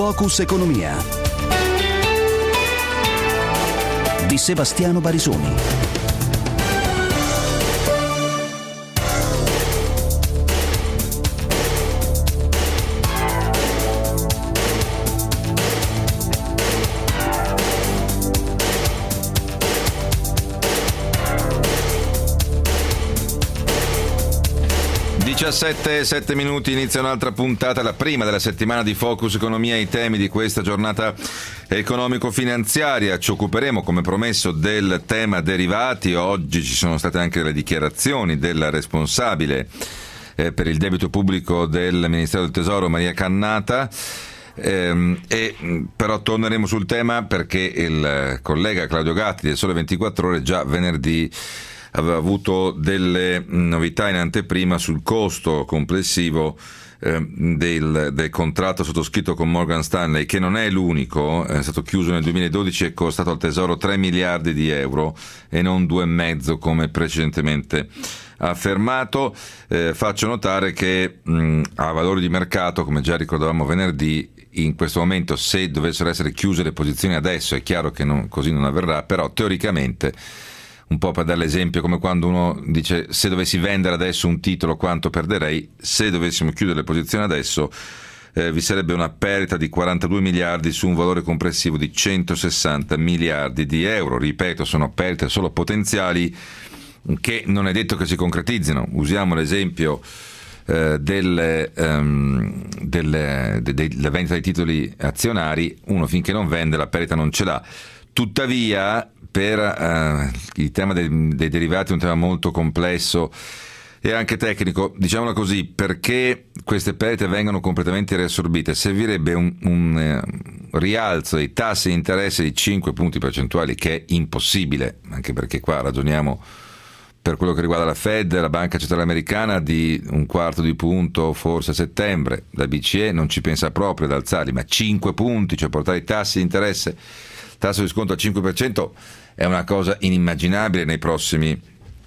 Focus Economia di Sebastiano Barisoni. Sette minuti, inizia un'altra puntata, la prima della settimana di Focus Economia. I temi di questa giornata economico-finanziaria. Ci occuperemo, come promesso, del tema derivati. Oggi ci sono state anche le dichiarazioni della responsabile per il debito pubblico del Ministero del Tesoro, Maria Cannata. Però torneremo sul tema perché il collega Claudio Gatti del Sole 24 Ore già venerdì aveva avuto delle novità in anteprima sul costo complessivo del contratto sottoscritto con Morgan Stanley, che non è l'unico, è stato chiuso nel 2012 e è costato al Tesoro 3 miliardi di euro e non 2,5 come precedentemente affermato. Faccio notare che a valori di mercato, come già ricordavamo venerdì, in questo momento, se dovessero essere chiuse le posizioni adesso, è chiaro che così non avverrà, però teoricamente, un po' per dare l'esempio, come quando uno dice: se dovessi vendere adesso un titolo quanto perderei, se dovessimo chiudere le posizioni adesso vi sarebbe una perdita di 42 miliardi su un valore complessivo di 160 miliardi di euro. Ripeto, sono perdite solo potenziali che non è detto che si concretizzino. Usiamo l'esempio della vendita dei titoli azionari. Uno finché non vende la perdita non ce l'ha. Tuttavia, per il tema dei derivati è un tema molto complesso e anche tecnico, diciamolo così, perché queste perdite vengano completamente riassorbite servirebbe un rialzo dei tassi di interesse di 5 punti percentuali, che è impossibile, anche perché qua ragioniamo, per quello che riguarda la Fed, la Banca Centrale Americana, di un quarto di punto forse a settembre. La BCE non ci pensa proprio ad alzarli, ma 5 punti, cioè portare i tassi di interesse, tasso di sconto al 5%, è una cosa inimmaginabile nei prossimi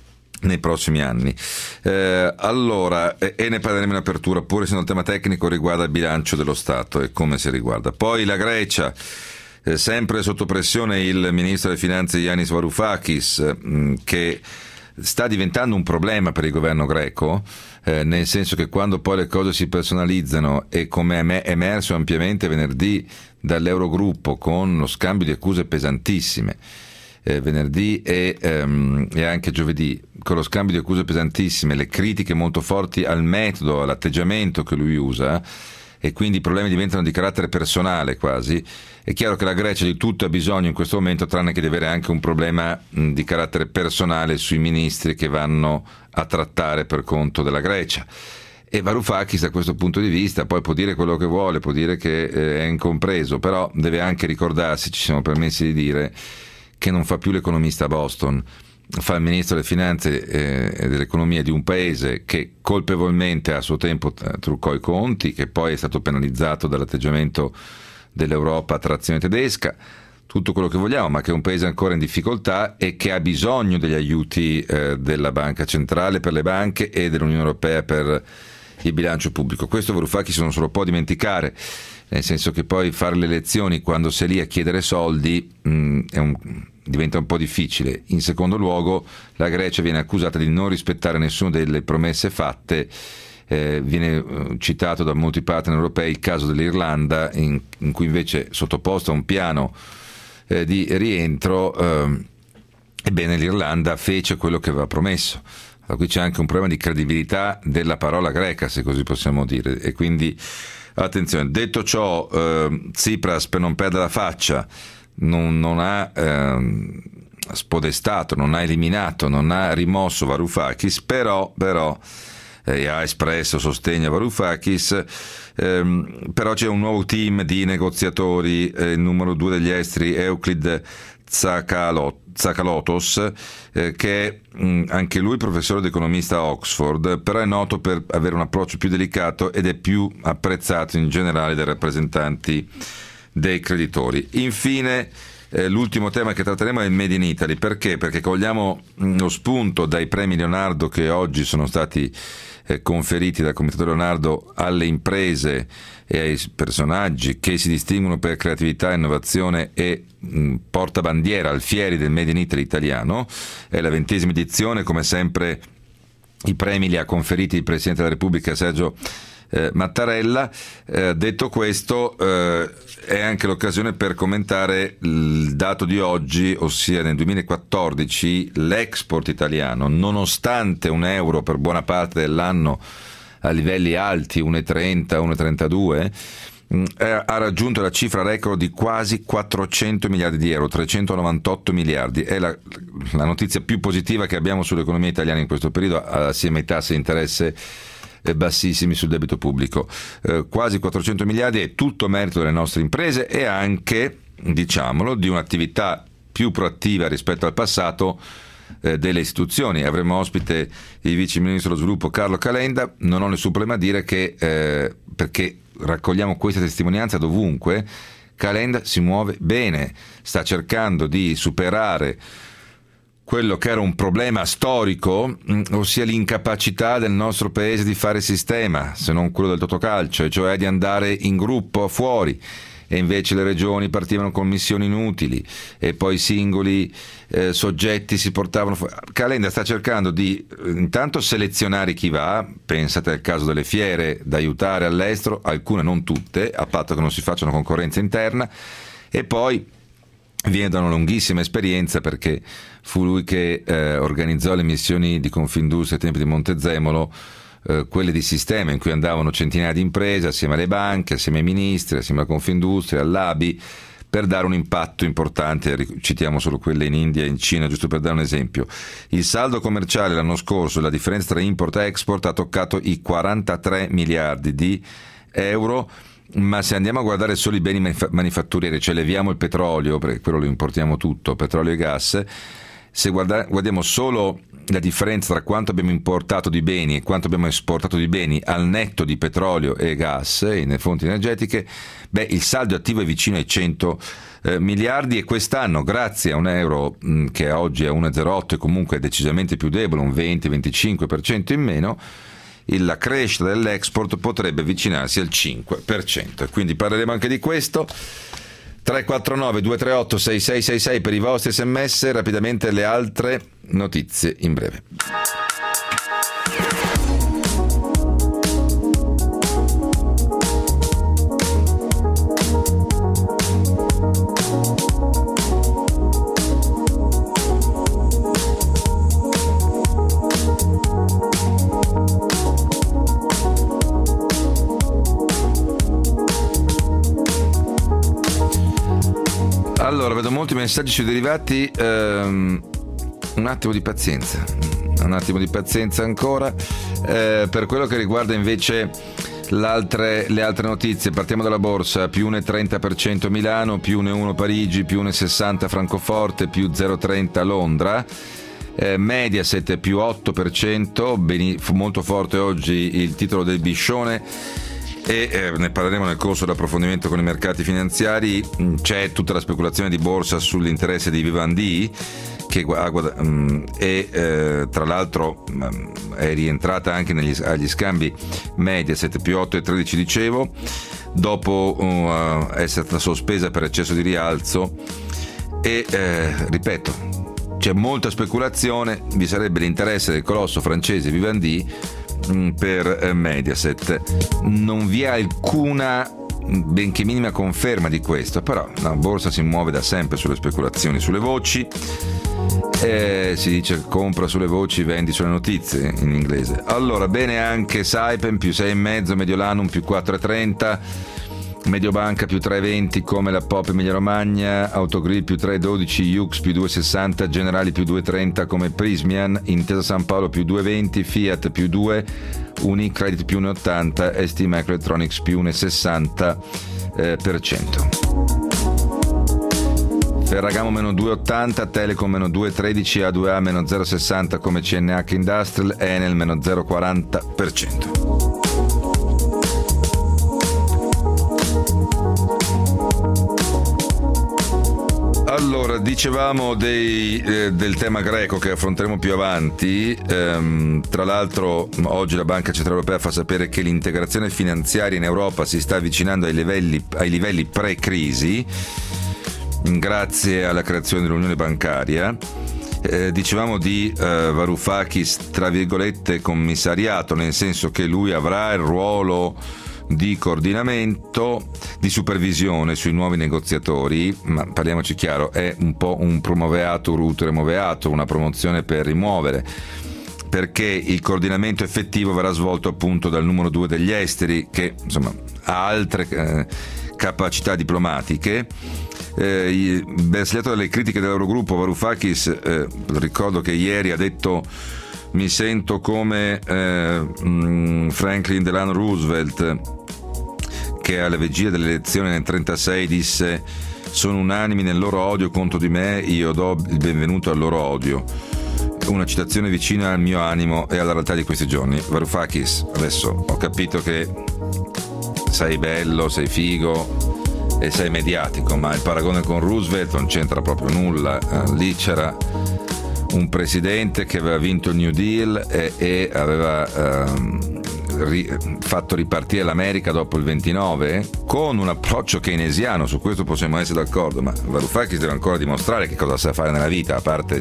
anni. Allora, e ne parleremo in apertura, pur essendo il tema tecnico riguarda il bilancio dello Stato e come si riguarda. Poi la Grecia, sempre sotto pressione il ministro delle Finanze Yanis Varoufakis, che sta diventando un problema per il governo greco, nel senso che quando poi le cose si personalizzano, e come è emerso ampiamente venerdì dall'Eurogruppo con lo scambio di accuse pesantissime, venerdì e anche giovedì, con lo scambio di accuse pesantissime, le critiche molto forti al metodo, all'atteggiamento che lui usa, e quindi i problemi diventano di carattere personale quasi. È chiaro che la Grecia di tutto ha bisogno in questo momento, tranne che di avere anche un problema di carattere personale sui ministri che vanno a trattare per conto della Grecia. E Varoufakis, da questo punto di vista, poi può dire quello che vuole, può dire che è incompreso, però deve anche ricordarsi, ci siamo permessi di dire, che non fa più l'economista a Boston, fa il ministro delle finanze e dell'economia di un paese che colpevolmente a suo tempo truccò i conti, che poi è stato penalizzato dall'atteggiamento dell'Europa a trazione tedesca, tutto quello che vogliamo, ma che è un paese ancora in difficoltà e che ha bisogno degli aiuti della Banca Centrale per le banche e dell'Unione Europea per il bilancio pubblico. Questo Varoufakis non se lo può dimenticare, nel senso che poi fare le elezioni quando sei lì a chiedere soldi diventa un po' difficile. In secondo luogo, la Grecia viene accusata di non rispettare nessuna delle promesse fatte. Viene citato da molti partner europei il caso dell'Irlanda, in cui invece, sottoposto a un piano di rientro, ebbene l'Irlanda fece quello che aveva promesso. Allora, qui c'è anche un problema di credibilità della parola greca, se così possiamo dire, e quindi attenzione. Detto ciò, Tsipras, per non perdere la faccia, non ha spodestato, non ha eliminato, non ha rimosso Varoufakis, però ha espresso sostegno a Varoufakis, però c'è un nuovo team di negoziatori, il numero 2 degli esteri Euclid Tsakalotos, che è anche lui professore di economista a Oxford, però è noto per avere un approccio più delicato ed è più apprezzato in generale dai rappresentanti dei creditori. Infine L'ultimo tema che tratteremo è il Made in Italy. Perché? Perché cogliamo lo spunto dai premi Leonardo che oggi sono stati conferiti dal Comitato Leonardo alle imprese e ai personaggi che si distinguono per creatività, innovazione e portabandiera al Fieri del Made in Italy italiano. È la 20ª edizione, come sempre i premi li ha conferiti il Presidente della Repubblica Sergio Mattarella. Detto questo, è anche l'occasione per commentare il dato di oggi, ossia nel 2014 l'export italiano, nonostante €1 per buona parte dell'anno a livelli alti, 1,30, 1,32, ha raggiunto la cifra record di quasi 400 miliardi di euro, 398 miliardi. È la notizia più positiva che abbiamo sull'economia italiana in questo periodo, assieme ai tassi di interesse bassissimi sul debito pubblico. Quasi 400 miliardi è tutto merito delle nostre imprese e anche, diciamolo, di un'attività più proattiva rispetto al passato delle istituzioni. Avremo ospite il vice ministro dello sviluppo Carlo Calenda. Non ho nessun problema a dire che perché raccogliamo questa testimonianza dovunque, Calenda si muove bene, sta cercando di superare quello che era un problema storico, ossia l'incapacità del nostro paese di fare sistema, se non quello del totocalcio, e cioè di andare in gruppo fuori, e invece le regioni partivano con missioni inutili e poi i singoli soggetti si portavano fuori. Calenda sta cercando di intanto selezionare chi va, pensate al caso delle fiere da aiutare all'estero, alcune, non tutte, a patto che non si faccia una concorrenza interna, e poi viene da una lunghissima esperienza perché fu lui che organizzò le missioni di Confindustria ai tempi di Montezemolo, quelle di sistema in cui andavano centinaia di imprese assieme alle banche, assieme ai ministri, assieme alla Confindustria, all'ABI, per dare un impatto importante. Citiamo solo quelle in India e in Cina, giusto per dare un esempio. Il saldo commerciale l'anno scorso, la differenza tra import e export, ha toccato i 43 miliardi di euro. Ma se andiamo a guardare solo i beni manifatturieri, cioè leviamo il petrolio, perché quello lo importiamo tutto, petrolio e gas, se guardiamo solo la differenza tra quanto abbiamo importato di beni e quanto abbiamo esportato di beni al netto di petrolio e gas e nelle fonti energetiche, il saldo attivo è vicino ai 100 miliardi, e quest'anno, grazie a un euro che oggi è 1,08 e comunque è decisamente più debole, un 20-25% in meno, la crescita dell'export potrebbe avvicinarsi al 5%. Quindi parleremo anche di questo. 349 238 6666 per i vostri sms. Rapidamente le altre notizie in breve. Allora, vedo molti messaggi sui derivati, un attimo di pazienza ancora. Per quello che riguarda invece le altre notizie, partiamo dalla borsa: più 1,30% Milano, più 1,1 Parigi, più 1,60 Francoforte, più 0,30 Londra. Mediaset più 8%, molto forte oggi il titolo del Biscione, e ne parleremo nel corso dell'approfondimento con i mercati finanziari. C'è tutta la speculazione di borsa sull'interesse di Vivendi che tra l'altro è rientrata anche agli scambi. Mediaset più 8,13 dicevo, dopo essere stata sospesa per eccesso di rialzo, e ripeto, c'è molta speculazione. Vi sarebbe l'interesse del colosso francese Vivendi per Mediaset. Non vi è alcuna benché minima conferma di questo, però la borsa si muove da sempre sulle speculazioni, sulle voci. Si dice compra sulle voci, vendi sulle notizie in inglese. Allora, bene anche Saipem più 6,5, Mediolanum più 4,30, Mediobanca più 3,20 come la Pop Emilia Romagna, Autogrill più 3,12, Jux più 2,60, Generali più 2,30 come Prismian, Intesa San Paolo più 2,20, Fiat più 2, Unicredit più 1,80, ST Microelectronics più 1,60%. Ferragamo meno 2,80, Telecom meno 2,13, A2A meno 0,60 come CNH Industrial, Enel meno 0,40%. Allora, dicevamo del tema greco che affronteremo più avanti. Tra l'altro oggi la Banca Centrale Europea fa sapere che l'integrazione finanziaria in Europa si sta avvicinando ai livelli pre-crisi grazie alla creazione dell'unione bancaria. Dicevamo di Varoufakis, tra virgolette, commissariato, nel senso che lui avrà il ruolo di coordinamento, di supervisione sui nuovi negoziatori, ma parliamoci chiaro, è un po' un promoveatur ut removeatur, una promozione per rimuovere, perché il coordinamento effettivo verrà svolto appunto dal numero 2 degli esteri, che insomma ha altre capacità diplomatiche. Bersagliato dalle critiche dell'Eurogruppo, Varoufakis, ricordo che ieri ha detto: mi sento come Franklin Delano Roosevelt, che alla vigilia delle elezioni nel 1936 disse: sono unanimi nel loro odio contro di me, io do il benvenuto al loro odio. Una citazione vicina al mio animo e alla realtà di questi giorni. Varoufakis, adesso ho capito che sei bello, sei figo e sei mediatico, ma il paragone con Roosevelt non c'entra proprio nulla. Lì c'era un presidente che aveva vinto il New Deal e aveva fatto ripartire l'America dopo il 29 con un approccio keynesiano. Su questo possiamo essere d'accordo, ma Varoufakis deve ancora dimostrare che cosa sa fare nella vita, a parte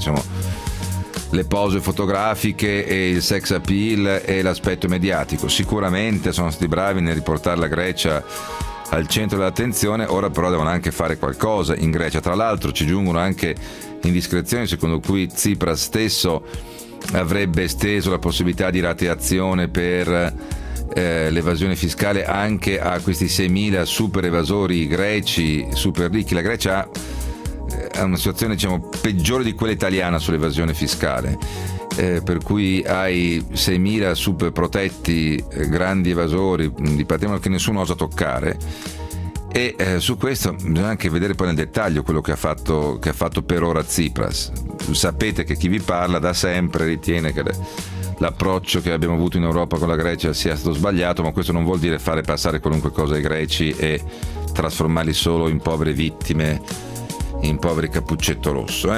le pose fotografiche e il sex appeal e l'aspetto mediatico. Sicuramente sono stati bravi nel riportare la Grecia al centro dell'attenzione, ora però devono anche fare qualcosa in Grecia. Tra l'altro ci giungono anche indiscrezioni secondo cui Tsipras stesso avrebbe esteso la possibilità di rateazione per l'evasione fiscale anche a questi 6.000 super evasori greci, super ricchi. La Grecia ha una situazione peggiore di quella italiana sull'evasione fiscale, per cui hai 6.000 super protetti, grandi evasori di patrimonio che nessuno osa toccare. E su questo bisogna anche vedere poi nel dettaglio quello che ha fatto per ora Tsipras. Sapete che chi vi parla da sempre ritiene che l'approccio che abbiamo avuto in Europa con la Grecia sia stato sbagliato, ma questo non vuol dire fare passare qualunque cosa ai greci e trasformarli solo in povere vittime, in poveri cappuccetto rosso.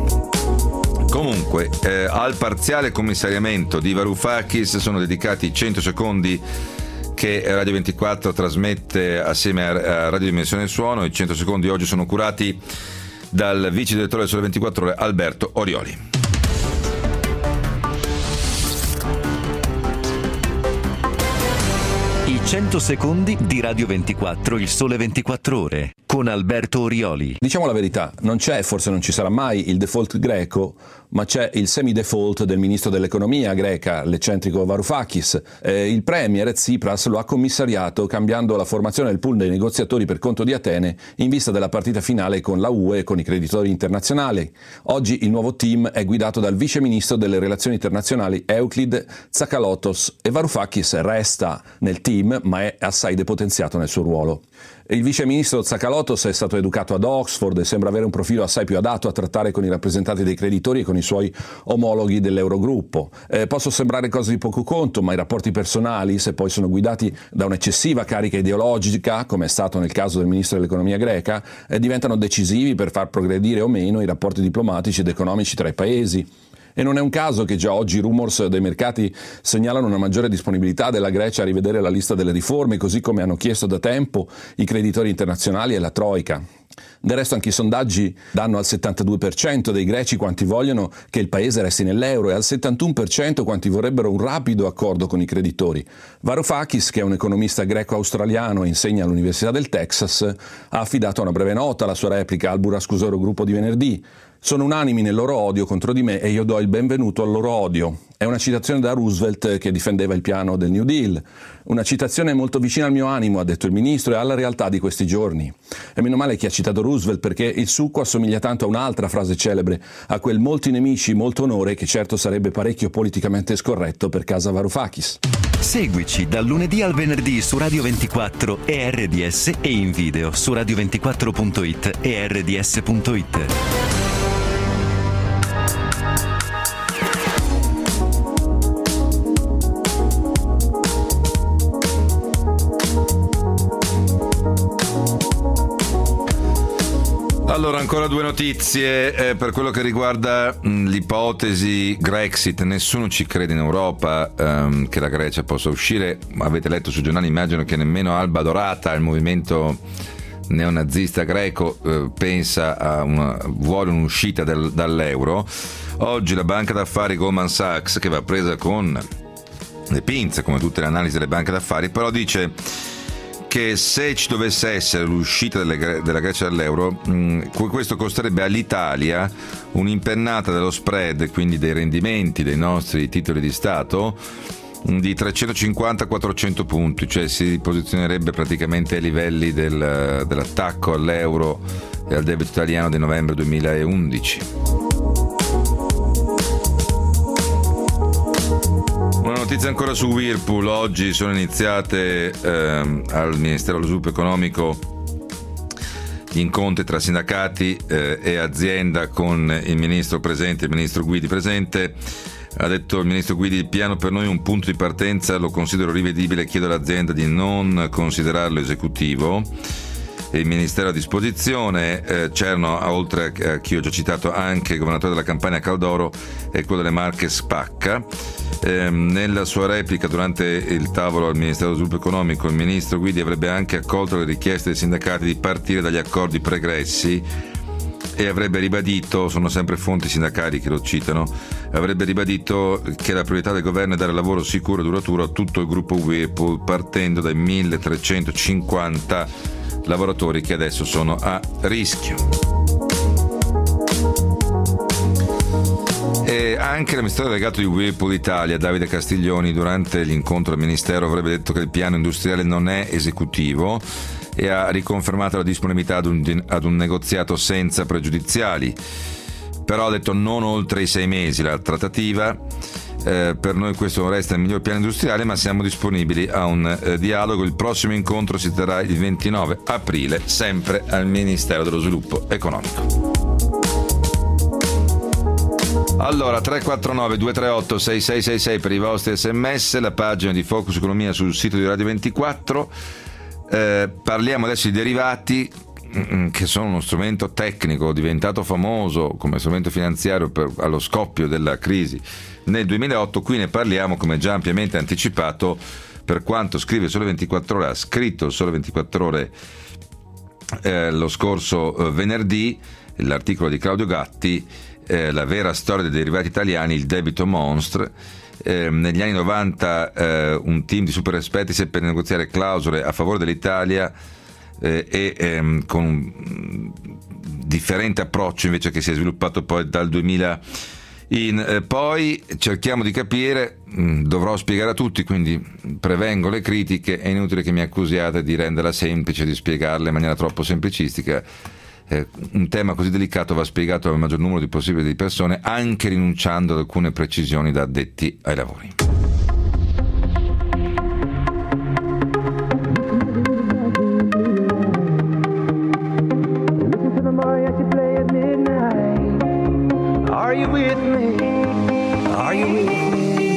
Comunque, al parziale commissariamento di Varoufakis sono dedicati 100 secondi che Radio 24 trasmette assieme a Radio Dimensione Suono. I 100 secondi oggi sono curati dal vice direttore del Sole 24 Ore Alberto Orioli. I 100 secondi di Radio 24, il Sole 24 Ore, con Alberto Orioli. Diciamo la verità, non c'è, forse non ci sarà mai il default greco, ma c'è il semi-default del ministro dell'economia greca, l'eccentrico Varoufakis. Il premier Tsipras lo ha commissariato cambiando la formazione del pool dei negoziatori per conto di Atene in vista della partita finale con la UE e con i creditori internazionali. Oggi il nuovo team è guidato dal vice ministro delle relazioni internazionali Euclid Tsakalotos e Varoufakis resta nel team ma è assai depotenziato nel suo ruolo. Il vice ministro Tsakalotos è stato educato ad Oxford e sembra avere un profilo assai più adatto a trattare con i rappresentanti dei creditori e con i suoi omologhi dell'Eurogruppo. Possono sembrare cose di poco conto, ma i rapporti personali, se poi sono guidati da un'eccessiva carica ideologica, come è stato nel caso del ministro dell'economia greca, diventano decisivi per far progredire o meno i rapporti diplomatici ed economici tra i paesi. E non è un caso che già oggi i rumors dei mercati segnalano una maggiore disponibilità della Grecia a rivedere la lista delle riforme, così come hanno chiesto da tempo i creditori internazionali e la Troika. Del resto anche i sondaggi danno al 72% dei greci quanti vogliono che il paese resti nell'euro e al 71% quanti vorrebbero un rapido accordo con i creditori. Varoufakis, che è un economista greco-australiano e insegna all'Università del Texas, ha affidato una breve nota alla sua replica al burrascoso Eurogruppo di venerdì. Sono unanimi nel loro odio contro di me e io do il benvenuto al loro odio. È una citazione da Roosevelt che difendeva il piano del New Deal. Una citazione molto vicina al mio animo, ha detto il ministro, e alla realtà di questi giorni. E meno male che ha citato Roosevelt, perché il succo assomiglia tanto a un'altra frase celebre, a quel molti nemici, molto onore, che certo sarebbe parecchio politicamente scorretto per casa Varoufakis. Seguici dal lunedì al venerdì su Radio 24 e RDS e in video su radio24.it e rds.it. Allora, ancora due notizie per quello che riguarda l'ipotesi Grexit. Nessuno ci crede in Europa che la Grecia possa uscire. Avete letto sui giornali, immagino, che nemmeno Alba Dorata, il movimento neonazista greco, vuole un'uscita dall'euro. Oggi la banca d'affari Goldman Sachs, che va presa con le pinze come tutte le analisi delle banche d'affari, però dice che se ci dovesse essere l'uscita della Grecia dall'euro, questo costerebbe all'Italia un'impennata dello spread, quindi dei rendimenti dei nostri titoli di Stato, di 350-400 punti, cioè si posizionerebbe praticamente ai livelli dell'attacco all'euro e al debito italiano di novembre 2011. Una notizia ancora su Whirlpool. Oggi sono iniziate al Ministero dello Sviluppo Economico gli incontri tra sindacati e azienda, con il ministro presente, il ministro Guidi presente. Ha detto il ministro Guidi: il piano per noi è un punto di partenza, lo considero rivedibile, chiedo all'azienda di non considerarlo esecutivo. Il ministero a disposizione, c'erano, oltre a chi ho già citato, anche il governatore della Campania Caldoro e quello delle Marche Spacca. Nella sua replica durante il tavolo al Ministero dello Sviluppo Economico, il ministro Guidi avrebbe anche accolto le richieste dei sindacati di partire dagli accordi pregressi e avrebbe ribadito, sono sempre fonti sindacali che lo citano, avrebbe ribadito che la priorità del governo è dare lavoro sicuro e duraturo a tutto il gruppo Whirlpool, partendo dai 1350 lavoratori che adesso sono a rischio. E anche l'amministratore delegato di Whirlpool Italia, Davide Castiglioni, durante l'incontro al Ministero avrebbe detto che il piano industriale non è esecutivo e ha riconfermato la disponibilità ad un negoziato senza pregiudiziali. Però ha detto non oltre i 6 mesi la trattativa. Per noi questo resta il miglior piano industriale, ma siamo disponibili a un dialogo. Il prossimo incontro si terrà il 29 aprile, sempre al Ministero dello Sviluppo Economico. Allora, 349-238-6666 per i vostri sms, la pagina di Focus Economia sul sito di Radio 24. Parliamo adesso di derivati, che sono uno strumento tecnico diventato famoso come strumento finanziario allo scoppio della crisi nel 2008. Qui ne parliamo, come già ampiamente anticipato, per quanto scrive Sole 24 Ore, ha scritto Sole 24 Ore lo scorso venerdì, l'articolo di Claudio Gatti, la vera storia dei derivati italiani, il debito monstre. Negli anni 90 un team di super esperti seppe negoziare clausole a favore dell'Italia con un differente approccio invece che si è sviluppato poi dal 2000 in poi. Cerchiamo di capire, dovrò spiegare a tutti, quindi prevengo le critiche, è inutile che mi accusiate di renderla semplice, di spiegarla in maniera troppo semplicistica. Un tema così delicato va spiegato al maggior numero di possibile di persone, anche rinunciando ad alcune precisioni da addetti ai lavori. Are you with me? Are you with me?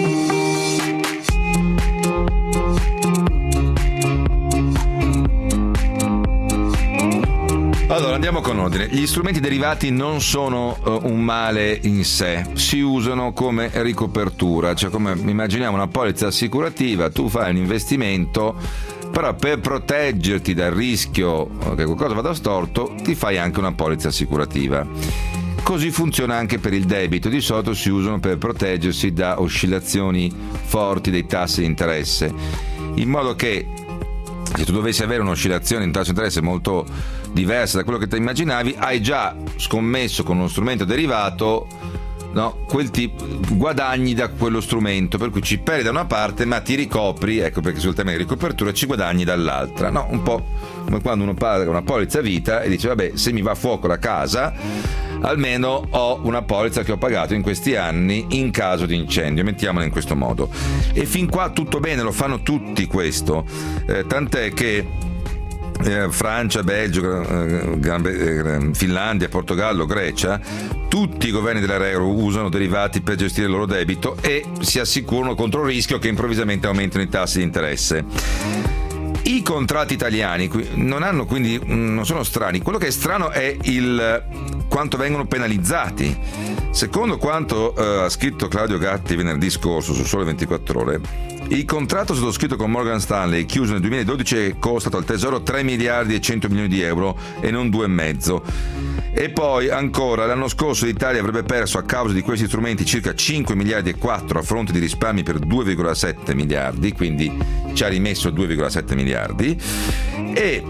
Allora, andiamo con ordine. Gli strumenti derivati non sono un male in sé, si usano come ricopertura, cioè come immaginiamo una polizza assicurativa. Tu fai un investimento, però per proteggerti dal rischio che qualcosa vada storto ti fai anche una polizza assicurativa. Così funziona anche per il debito, di solito si usano per proteggersi da oscillazioni forti dei tassi di interesse, in modo che se tu dovessi avere un'oscillazione in tasso di interesse molto diversa da quello che ti immaginavi, hai già scommesso con uno strumento derivato, no, quel tipo guadagni da quello strumento, per cui ci perdi da una parte ma ti ricopri, ecco perché sul tema di ricopertura ci guadagni dall'altra, no? Un po' come quando uno paga una polizza vita e dice vabbè, se mi va a fuoco la casa almeno ho una polizza che ho pagato in questi anni in caso di incendio, mettiamola in questo modo. E fin qua tutto bene, lo fanno tutti questo, tant'è che Francia, Belgio, Finlandia, Portogallo, Grecia, tutti i governi dell'euro usano derivati per gestire il loro debito e si assicurano contro il rischio che improvvisamente aumentino i tassi di interesse. I contratti italiani non sono strani. Quello che è strano è quanto vengono penalizzati. Secondo quanto ha scritto Claudio Gatti venerdì scorso su Sole 24 Ore, il contratto sottoscritto con Morgan Stanley, chiuso nel 2012, è costato al Tesoro 3 miliardi e 100 milioni di euro e non 2,5. E poi ancora l'anno scorso l'Italia avrebbe perso a causa di questi strumenti circa 5 miliardi e 4 a fronte di risparmi per 2,7 miliardi, quindi ci ha rimesso 2,7 miliardi. E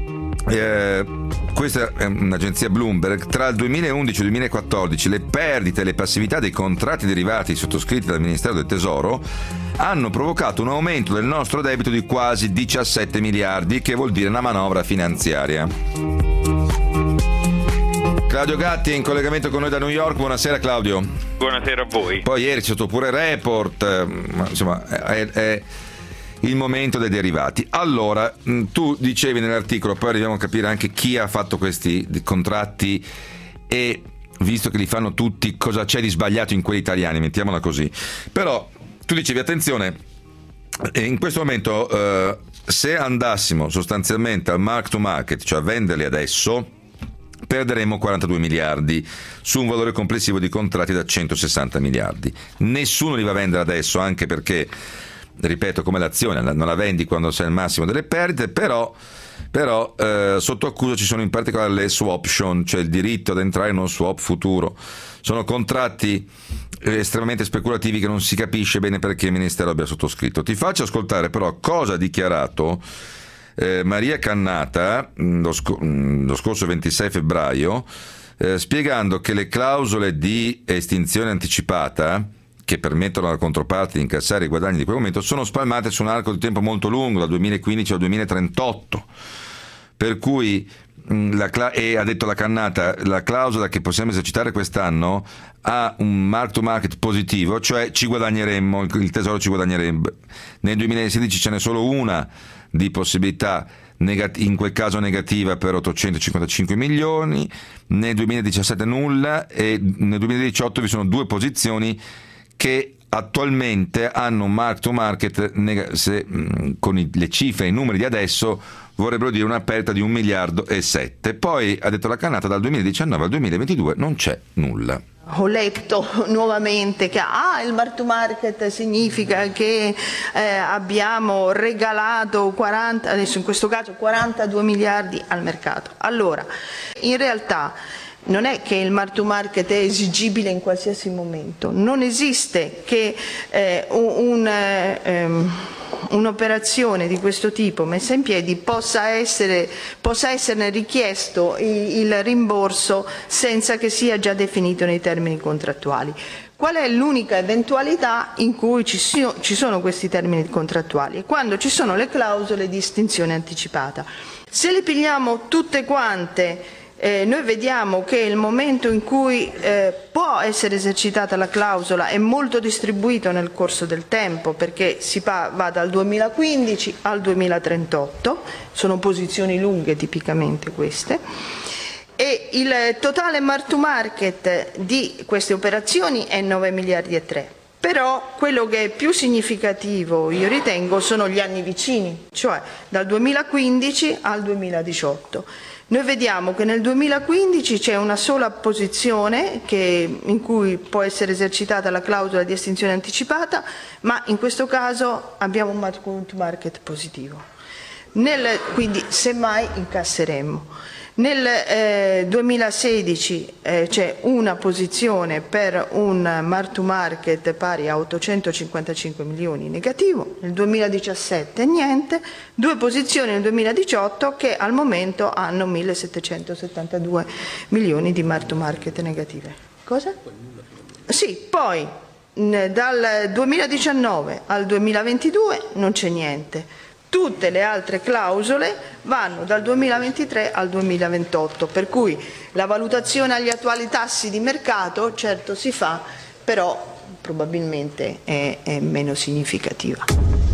questa è un'agenzia Bloomberg. Tra il 2011 e il 2014 le perdite e le passività dei contratti derivati sottoscritti dal Ministero del Tesoro hanno provocato un aumento del nostro debito di quasi 17 miliardi, che vuol dire una manovra finanziaria. Claudio Gatti è in collegamento con noi da New York. Buonasera Claudio. Buonasera a voi. Poi ieri c'è stato pure Report, insomma è il momento dei derivati. Allora, tu dicevi nell'articolo, poi arriviamo a capire anche chi ha fatto questi contratti e, visto che li fanno tutti, cosa c'è di sbagliato in quelli italiani, mettiamola così. Però tu dicevi, attenzione, in questo momento se andassimo sostanzialmente al mark to market, cioè a venderli adesso, perderemo 42 miliardi su un valore complessivo di contratti da 160 miliardi. Nessuno li va a vendere adesso, anche perché, ripeto, come l'azione, non la vendi quando sei al massimo delle perdite, però sotto accusa ci sono in particolare le swaption, cioè il diritto ad entrare in uno swap futuro. Sono contratti estremamente speculativi che non si capisce bene perché il Ministero abbia sottoscritto. Ti faccio ascoltare però cosa ha dichiarato Maria Cannata lo scorso 26 febbraio, spiegando che le clausole di estinzione anticipata, che permettono alla controparte di incassare i guadagni di quel momento, sono spalmate su un arco di tempo molto lungo, dal 2015 al 2038, per cui e ha detto la Cannata, la clausola che possiamo esercitare quest'anno ha un mark to market positivo, cioè ci guadagneremmo, il Tesoro ci guadagnerebbe. Nel 2016 ce n'è solo una di possibilità, in quel caso negativa, per 855 milioni, nel 2017 nulla, e nel 2018 vi sono due posizioni che attualmente hanno un mark to market con le cifre e i numeri di adesso vorrebbero dire una perdita di 1,7 miliardi. Poi ha detto la Cannata, dal 2019 al 2022 non c'è nulla. Ho letto nuovamente che il mark to market significa che abbiamo regalato 40, adesso in questo caso 42 miliardi al mercato. Allora, in realtà non è che il mark to market è esigibile in qualsiasi momento, non esiste che un'operazione di questo tipo messa in piedi possa esserne richiesto il rimborso senza che sia già definito nei termini contrattuali. Qual è l'unica eventualità in cui ci sono questi termini contrattuali? Quando ci sono le clausole di estinzione anticipata. Se le pigliamo tutte quante, noi vediamo che il momento in cui può essere esercitata la clausola è molto distribuito nel corso del tempo, perché va dal 2015 al 2038, sono posizioni lunghe tipicamente queste, e il totale mark to market di queste operazioni è 9 miliardi e 3. Però quello che è più significativo, io ritengo, sono gli anni vicini, cioè dal 2015 al 2018. Noi vediamo che nel 2015 c'è una sola posizione in cui può essere esercitata la clausola di estinzione anticipata, ma in questo caso abbiamo un mark to market positivo. Quindi semmai incasseremmo. Nel 2016 c'è una posizione per un mark to market pari a 855 milioni negativo, nel 2017 niente, due posizioni nel 2018 che al momento hanno 1772 milioni di mark to market negative. Cosa? Sì, poi dal 2019 al 2022 non c'è niente. Tutte le altre clausole vanno dal 2023 al 2028, per cui la valutazione agli attuali tassi di mercato certo si fa, però probabilmente è meno significativa.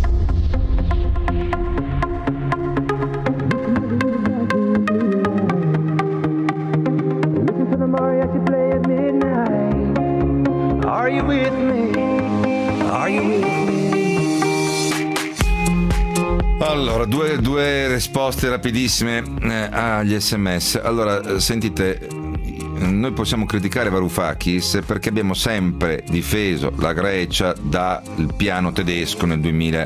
Are you with me? Are you with me? Allora, due risposte rapidissime agli SMS. Allora, sentite, noi possiamo criticare Varoufakis perché abbiamo sempre difeso la Grecia dal piano tedesco nel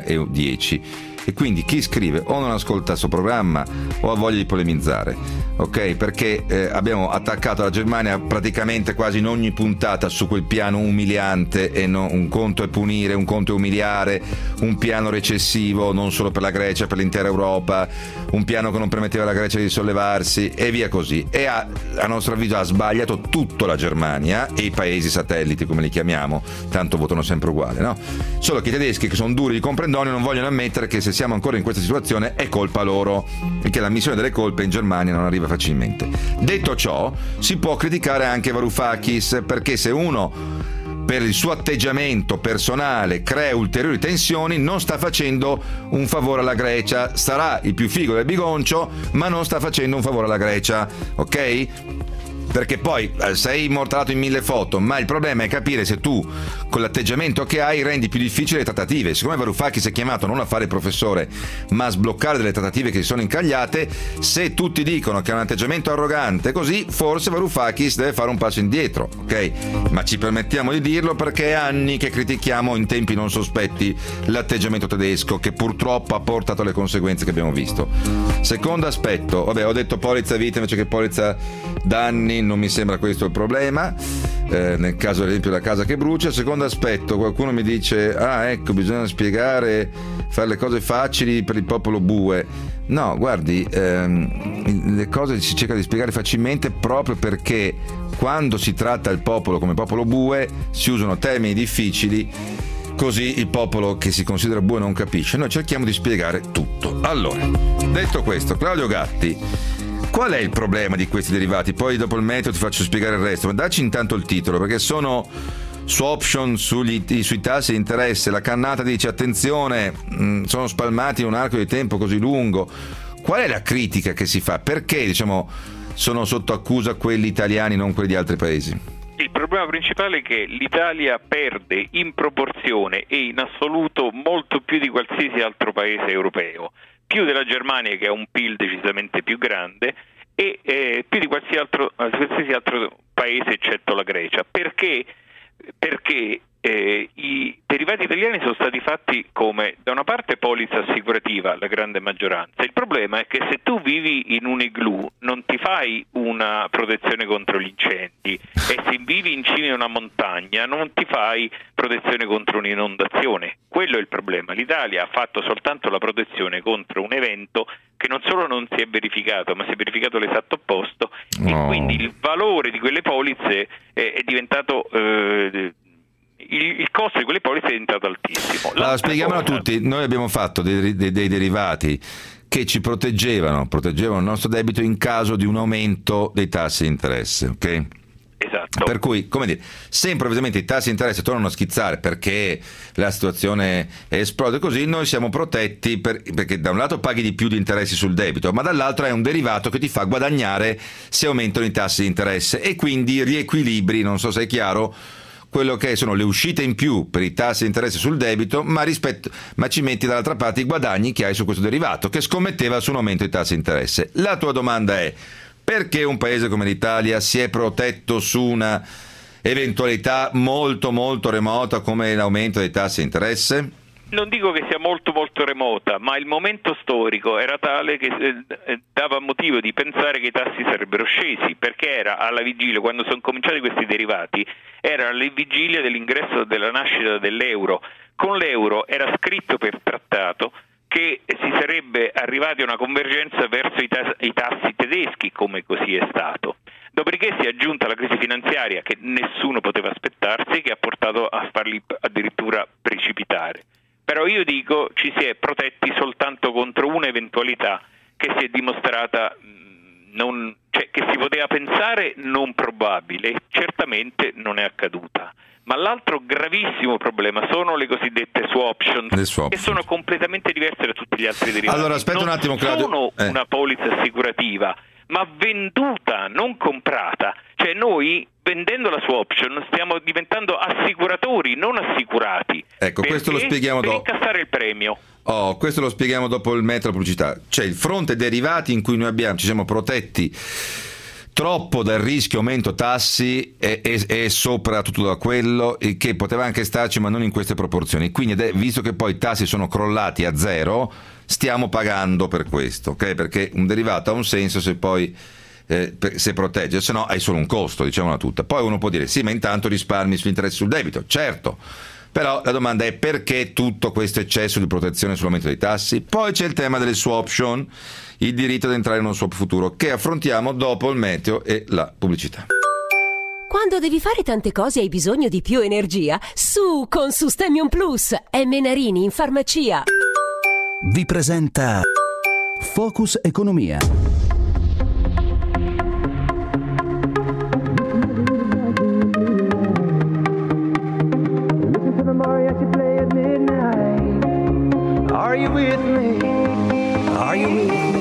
2010. E quindi chi scrive o non ascolta il suo programma o ha voglia di polemizzare, ok? Perché abbiamo attaccato la Germania praticamente quasi in ogni puntata su quel piano umiliante, e un conto è punire, un conto è umiliare, un piano recessivo non solo per la Grecia, per l'intera Europa, un piano che non permetteva alla Grecia di sollevarsi e via così. E a nostro avviso ha sbagliato tutto la Germania e i paesi satelliti, come li chiamiamo, tanto votano sempre uguale, no? Solo che i tedeschi, che sono duri di comprendonio, non vogliono ammettere che se siamo ancora in questa situazione è colpa loro e che l'ammissione delle colpe in Germania non arriva facilmente. Detto ciò, si può criticare anche Varoufakis, perché se uno per il suo atteggiamento personale crea ulteriori tensioni non sta facendo un favore alla Grecia. Sarà il più figo del bigoncio, ma non sta facendo un favore alla Grecia, ok? Perché poi sei immortalato in 1000 foto, ma il problema è capire se tu con l'atteggiamento che hai rendi più difficili le trattative. Siccome Varoufakis è chiamato non a fare il professore ma a sbloccare delle trattative che si sono incagliate, se tutti dicono che è un atteggiamento arrogante così, forse Varoufakis deve fare un passo indietro, ok? Ma ci permettiamo di dirlo perché è anni che critichiamo in tempi non sospetti l'atteggiamento tedesco, che purtroppo ha portato alle conseguenze che abbiamo visto. Secondo aspetto, vabbè, ho detto polizza vita invece che polizza danni, non mi sembra questo il problema, nel caso ad esempio della casa che brucia. Secondo aspetto, qualcuno mi dice ecco, bisogna spiegare, fare le cose facili per il popolo bue. No, guardi, le cose si cerca di spiegare facilmente proprio perché quando si tratta il popolo come popolo bue si usano termini difficili, così il popolo che si considera bue non capisce. Noi cerchiamo di spiegare tutto. Allora, detto questo, Claudio Gatti, qual è il problema di questi derivati? Poi dopo il metodo ti faccio spiegare il resto, ma dacci intanto il titolo, perché sono su option sui tassi di interesse. La cannata dice attenzione, sono spalmati in un arco di tempo così lungo. Qual è la critica che si fa? Perché, diciamo, sono sotto accusa quelli italiani, non quelli di altri paesi? Il problema principale è che l'Italia perde in proporzione e in assoluto molto più di qualsiasi altro paese europeo, più della Germania che ha un PIL decisamente più grande e più di qualsiasi altro paese eccetto la Grecia. Perché i derivati italiani sono stati fatti come, da una parte, polizza assicurativa, la grande maggioranza. Il problema è che se tu vivi in un igloo non ti fai una protezione contro gli incendi, e se vivi in cima di una montagna non ti fai protezione contro un'inondazione. Quello è il problema. L'Italia ha fatto soltanto la protezione contro un evento che non solo non si è verificato, ma si è verificato l'esatto opposto, e quindi il valore di quelle polizze è diventato il costo di quelle polizze è diventato altissimo. Allora, spieghiamolo a tutti. Noi abbiamo fatto dei derivati che ci proteggevano il nostro debito in caso di un aumento dei tassi di interesse, ok? Esatto. Per cui, come dire, se improvvisamente i tassi di interesse tornano a schizzare perché la situazione esplode così, noi siamo protetti perché da un lato paghi di più di interessi sul debito, ma dall'altro è un derivato che ti fa guadagnare se aumentano i tassi di interesse, e quindi riequilibri, non so se è chiaro, quello che sono le uscite in più per i tassi di interesse sul debito, ma ci metti dall'altra parte i guadagni che hai su questo derivato, che scommetteva su un aumento dei tassi di interesse. La tua domanda è: perché un paese come l'Italia si è protetto su una eventualità molto molto remota come l'aumento dei tassi di interesse? Non dico che sia molto molto remota, ma il momento storico era tale che dava motivo di pensare che i tassi sarebbero scesi, perché era alla vigilia, quando sono cominciati questi derivati, era alla vigilia dell'ingresso, della nascita dell'euro. Con l'euro era scritto per trattato che si sarebbe arrivati a una convergenza verso i tassi tedeschi, come così è stato. Dopodiché si è aggiunta la crisi finanziaria che nessuno poteva aspettarsi, che ha portato a farli addirittura precipitare. Però io dico ci si è protetti soltanto contro un'eventualità che si è dimostrata che si poteva pensare non probabile, e certamente non è accaduta. Ma l'altro gravissimo problema sono le cosiddette swaptions, che sono completamente diverse da tutti gli altri derivati. Allora, aspetta un attimo, Claudio. Non sono una polizza assicurativa, ma venduta, non comprata. Cioè noi vendendo la swap option stiamo diventando assicuratori, non assicurati. Ecco, questo lo spieghiamo per dopo. incassare il premio. Questo lo spieghiamo dopo il metro pubblicità. C'è il fronte derivati in cui ci siamo protetti troppo dal rischio aumento tassi e sopra tutto da quello che poteva anche starci, ma non in queste proporzioni. Quindi visto che poi i tassi sono crollati a zero, stiamo pagando per questo, ok? Perché un derivato ha un senso se poi se protegge, se no hai solo un costo, diciamola tutta. Poi uno può dire sì, ma intanto risparmi sugli interessi sul debito, certo, però la domanda è perché tutto questo eccesso di protezione sull'aumento dei tassi? Poi c'è il tema delle swaption, il diritto ad entrare in uno swap futuro, che affrontiamo dopo il meteo e la pubblicità. Quando devi fare tante cose e hai bisogno di più energia, su con Sustemium Plus e Menarini in farmacia. Vi presenta Focus Economia. Are you with me? Are you with me?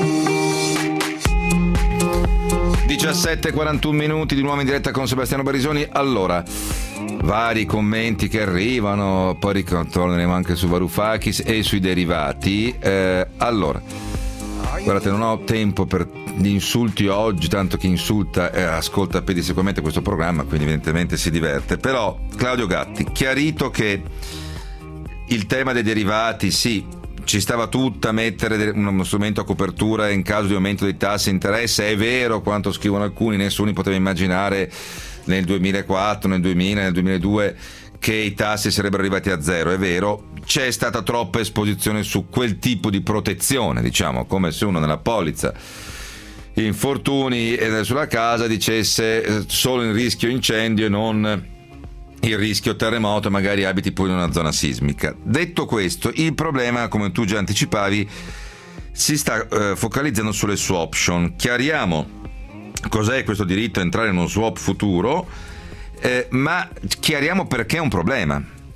17:41 minuti di nuovo in diretta con Sebastiano Barisoni. Allora, vari commenti che arrivano, poi ritorneremo anche su Varoufakis e sui derivati. Allora, guardate, non ho tempo per gli insulti oggi, tanto chi insulta ascolta pedissequamente questo programma, quindi evidentemente si diverte. Però Claudio Gatti, chiarito che il tema dei derivati, sì, ci stava tutta a mettere uno strumento a copertura in caso di aumento dei tassi di interesse. È vero quanto scrivono alcuni, nessuno poteva immaginare nel 2004, nel 2000, nel 2002 che i tassi sarebbero arrivati a zero. È vero, c'è stata troppa esposizione su quel tipo di protezione, diciamo, come se uno nella polizza infortuni sulla casa dicesse solo il rischio incendio e non il rischio terremoto, magari abiti poi in una zona sismica. Detto questo, il problema, come tu già anticipavi, si sta focalizzando sulle swap option. Chiariamo cos'è questo diritto a entrare in uno swap futuro, ma chiariamo perché è un problema.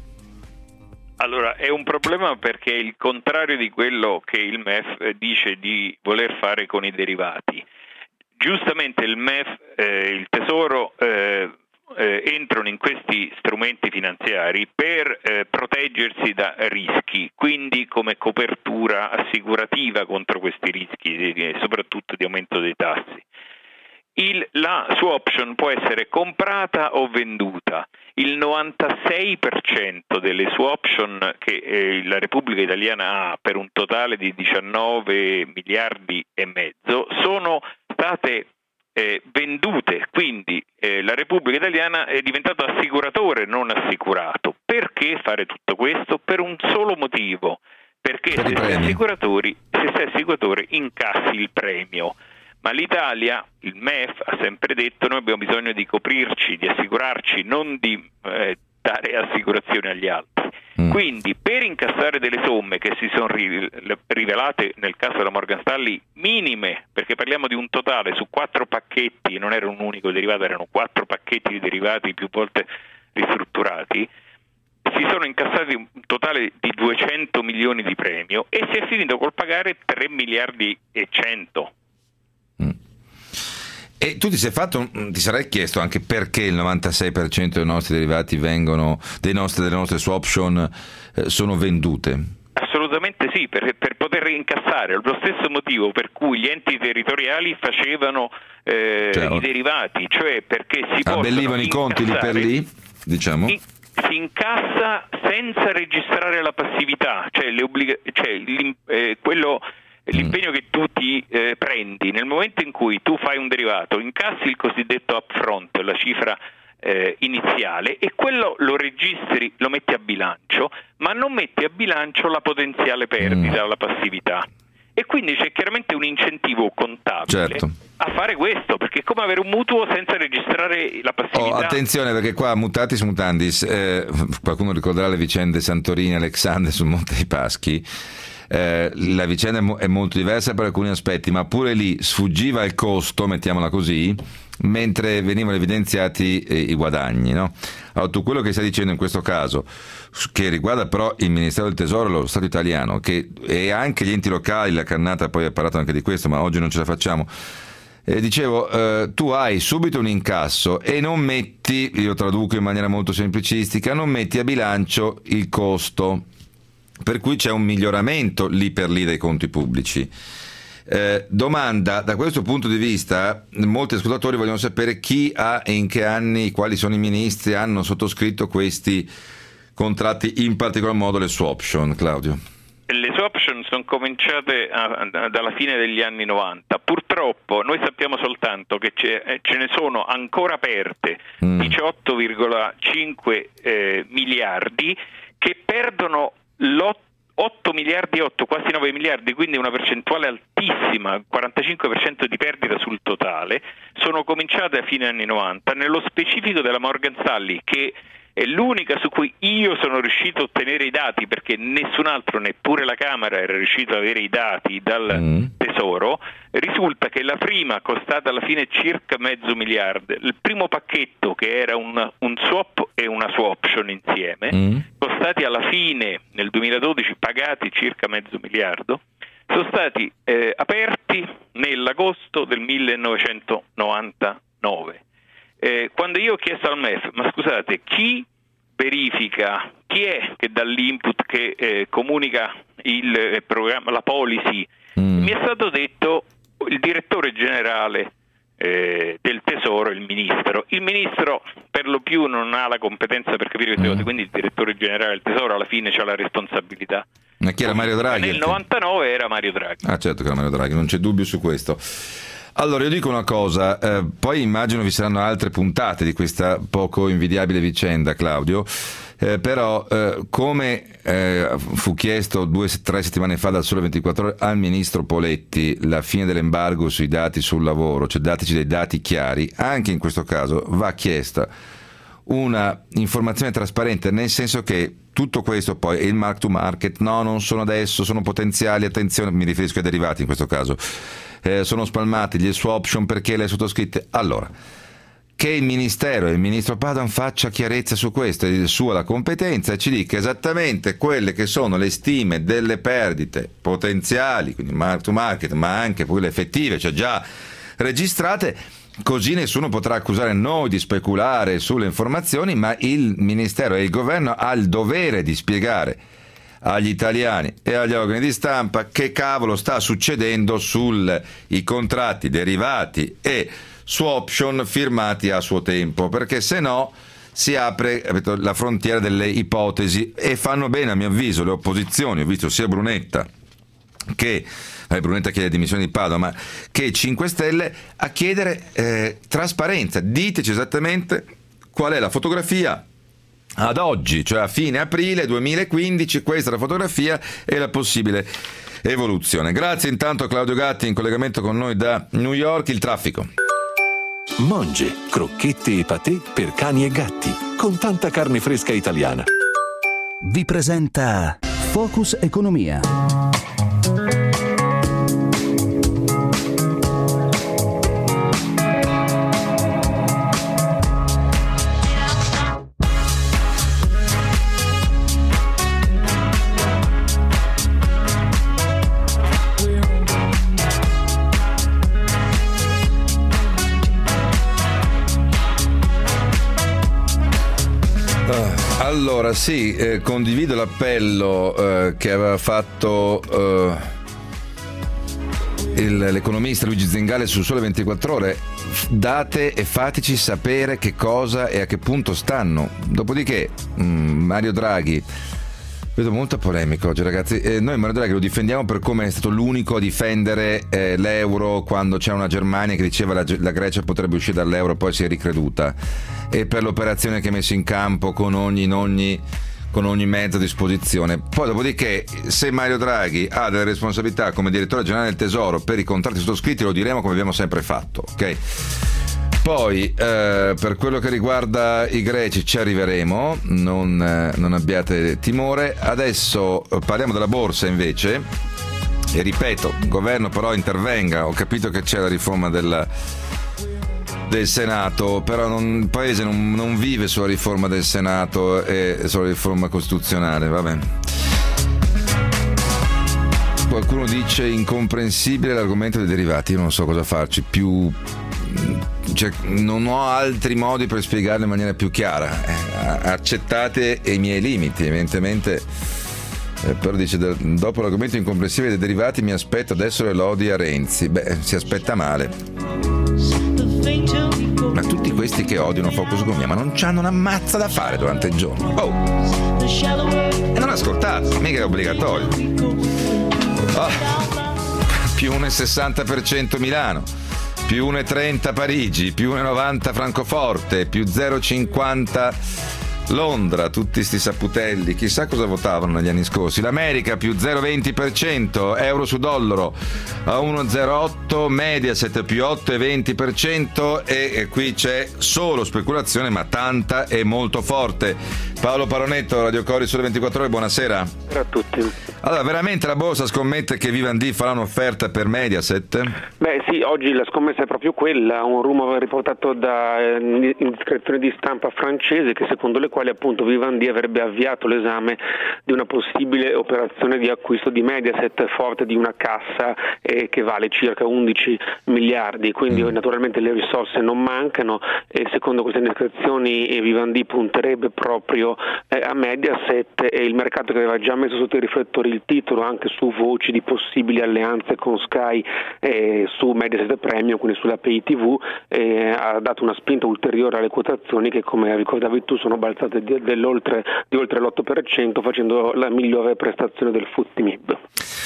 Allora, è un problema perché è il contrario di quello che il MEF dice di voler fare con i derivati. Giustamente il MEF, il Tesoro, entrano in questi strumenti finanziari per proteggersi da rischi, quindi come copertura assicurativa contro questi rischi, soprattutto di aumento dei tassi. La swap option può essere comprata o venduta. Il 96% delle swap option che la Repubblica Italiana ha, per un totale di 19 miliardi e mezzo, sono state vendute, quindi la Repubblica Italiana è diventato assicuratore, non assicurato. Perché fare tutto questo? Per un solo motivo, perché se sei assicutore incassi il premio. Ma l'Italia, il MEF, ha sempre detto noi abbiamo bisogno di coprirci, di assicurarci, non di dare assicurazioni agli altri. Quindi per incassare delle somme che si sono rivelate nel caso della Morgan Stanley minime, perché parliamo di un totale su 4 pacchetti, non era un unico derivato, erano 4 pacchetti di derivati più volte ristrutturati, si sono incassati un totale di 200 milioni di premio e si è finito col pagare 3 miliardi e 100. E tu ti sarai chiesto anche perché il 96% dei nostri derivati vengono, delle nostre swap option sono vendute? Assolutamente sì, per poter incassare, lo stesso motivo per cui gli enti territoriali facevano i derivati, cioè perché si abbellivano i conti lì per lì, diciamo. Si incassa senza registrare la passività, cioè l'impegno che tu ti prendi nel momento in cui tu fai un derivato, incassi il cosiddetto upfront, la cifra iniziale, e quello lo registri, lo metti a bilancio, ma non metti a bilancio la potenziale perdita, la passività. E quindi c'è chiaramente un incentivo contabile a fare questo, perché è come avere un mutuo senza registrare la passività. Attenzione, perché qua mutatis mutandis, qualcuno ricorderà le vicende Santorini e Alexander sul Monte dei Paschi. La vicenda è molto diversa per alcuni aspetti, ma pure lì sfuggiva il costo, mettiamola così, mentre venivano evidenziati i guadagni, no? Allora, tu quello che stai dicendo in questo caso, che riguarda però il Ministero del Tesoro e lo Stato italiano, e anche gli enti locali, la Cannata poi ha parlato anche di questo, ma oggi non ce la facciamo, Dicevo, tu hai subito un incasso e non metti, io traduco in maniera molto semplicistica, non metti a bilancio il costo, per cui c'è un miglioramento lì per lì dei conti pubblici. Domanda, da questo punto di vista, molti ascoltatori vogliono sapere chi ha e in che anni, quali sono i ministri hanno sottoscritto questi contratti, in particolar modo le swaption. Claudio. Le swaption sono cominciate dalla fine degli anni 90. Purtroppo noi sappiamo soltanto che ce ne sono ancora aperte 18,5 miliardi che perdono 8 miliardi, quasi 9 miliardi, quindi una percentuale altissima, 45% di perdita sul totale, sono cominciate a fine anni 90, nello specifico della Morgan Stanley, che è l'unica su cui io sono riuscito a ottenere i dati, perché nessun altro, neppure la Camera, era riuscito ad avere i dati dal Tesoro. Risulta che la prima, costata alla fine circa $0,5 miliardo, il primo pacchetto, che era un swap e una swaption insieme, costati alla fine, nel 2012, pagati circa $0,5 miliardo, sono stati aperti nell'agosto del 1999. Quando io ho chiesto al MEF, ma scusate, chi verifica, chi è che dà l'input, che comunica il programma, la policy, mi è stato detto il direttore generale del Tesoro, il ministro. Il ministro per lo più non ha la competenza per capire queste cose, quindi il direttore generale del Tesoro alla fine c'ha la responsabilità. Ma chi era Mario Draghi? Nel 99 era Mario Draghi. Ah, certo che era Mario Draghi, non c'è dubbio su questo. Allora, io dico una cosa, poi immagino vi saranno altre puntate di questa poco invidiabile vicenda, Claudio, però come fu chiesto 2 o 3 settimane fa dal Sole 24 Ore al ministro Poletti la fine dell'embargo sui dati sul lavoro, cioè dateci dei dati chiari, anche in questo caso va chiesta una informazione trasparente, nel senso che tutto questo poi è il mark to market, no, non sono adesso, sono potenziali, attenzione, mi riferisco ai derivati in questo caso, sono spalmati gli swaption perché le hai sottoscritte. Allora, che il Ministero e il Ministro Padoan faccia chiarezza su questo, è sua la competenza, e ci dica esattamente quelle che sono le stime delle perdite potenziali, quindi mark to market, ma anche quelle effettive, cioè già registrate, così nessuno potrà accusare noi di speculare sulle informazioni, ma il Ministero e il Governo ha il dovere di spiegare agli italiani e agli organi di stampa che cavolo sta succedendo sui contratti derivati e swaption firmati a suo tempo, perché se no si apre la frontiera delle ipotesi, e fanno bene a mio avviso le opposizioni. Ho visto sia Brunetta chiede le dimissioni di Padoan, ma che 5 Stelle, a chiedere trasparenza. Diteci esattamente qual è la fotografia ad oggi, cioè a fine aprile 2015, questa è la fotografia e la possibile evoluzione. Grazie intanto a Claudio Gatti in collegamento con noi da New York. Il traffico. Monge, crocchette e patè per cani e gatti, con tanta carne fresca italiana. Vi presenta Focus Economia. Allora sì, condivido l'appello che aveva fatto l'economista Luigi Zingale sul Sole 24 Ore. Date e fateci sapere che cosa e a che punto stanno. Dopodiché Mario Draghi, vedo molta polemica oggi, ragazzi. Noi Mario Draghi lo difendiamo per come è stato l'unico a difendere l'euro quando c'è una Germania che diceva la Grecia potrebbe uscire dall'euro, poi si è ricreduta, e per l'operazione che ha messo in campo con ogni mezzo a disposizione. Poi dopodiché, se Mario Draghi ha delle responsabilità come direttore generale del Tesoro per i contratti sottoscritti, lo diremo come abbiamo sempre fatto, ok? Poi per quello che riguarda i greci ci arriveremo, non abbiate timore. Adesso parliamo della borsa invece, e ripeto, il governo però intervenga. Ho capito che c'è la riforma del Senato, però il paese non vive sulla riforma del Senato e sulla riforma costituzionale, va bene. qualcuno dice incomprensibile l'argomento dei derivati, io non so cosa farci, non ho altri modi per spiegarlo in maniera più chiara. Accettate i miei limiti, evidentemente. Però dice, dopo l'argomento incomprensibile dei derivati mi aspetto adesso le lodi a Renzi. Si aspetta male. Ma tutti questi che odiano Focus Economia, ma non c'hanno una mazza da fare durante il giorno. E non ascoltate, mica è obbligatorio. Più 1,60% Milano, più 1,30 Parigi, più 1,90 Francoforte, più 0,50 Londra, tutti sti saputelli, chissà cosa votavano negli anni scorsi. L'America più 0,20%, euro su dollaro a 1,08, Mediaset più 8,20% e qui c'è solo speculazione, ma tanta e molto forte. Paolo Paronetto, Radio Cori Sole 24 Ore, buonasera. Buonasera a tutti. Allora, veramente la borsa scommette che Vivendi farà un'offerta per Mediaset? Sì, oggi la scommessa è proprio quella, un rumore riportato da indiscrezioni di stampa francese che secondo le quali appunto Vivendi avrebbe avviato l'esame di una possibile operazione di acquisto di Mediaset forte di una cassa che vale circa 11 miliardi, quindi naturalmente le risorse non mancano e secondo queste indiscrezioni Vivendi punterebbe proprio a Mediaset e il mercato che aveva già messo sotto i riflettori il titolo anche su voci di possibili alleanze con Sky su Mediaset Premium, quindi sulla Pay TV, ha dato una spinta ulteriore alle quotazioni che, come ricordavi tu, sono balzate di oltre l'8%, facendo la migliore prestazione del FTSE MIB.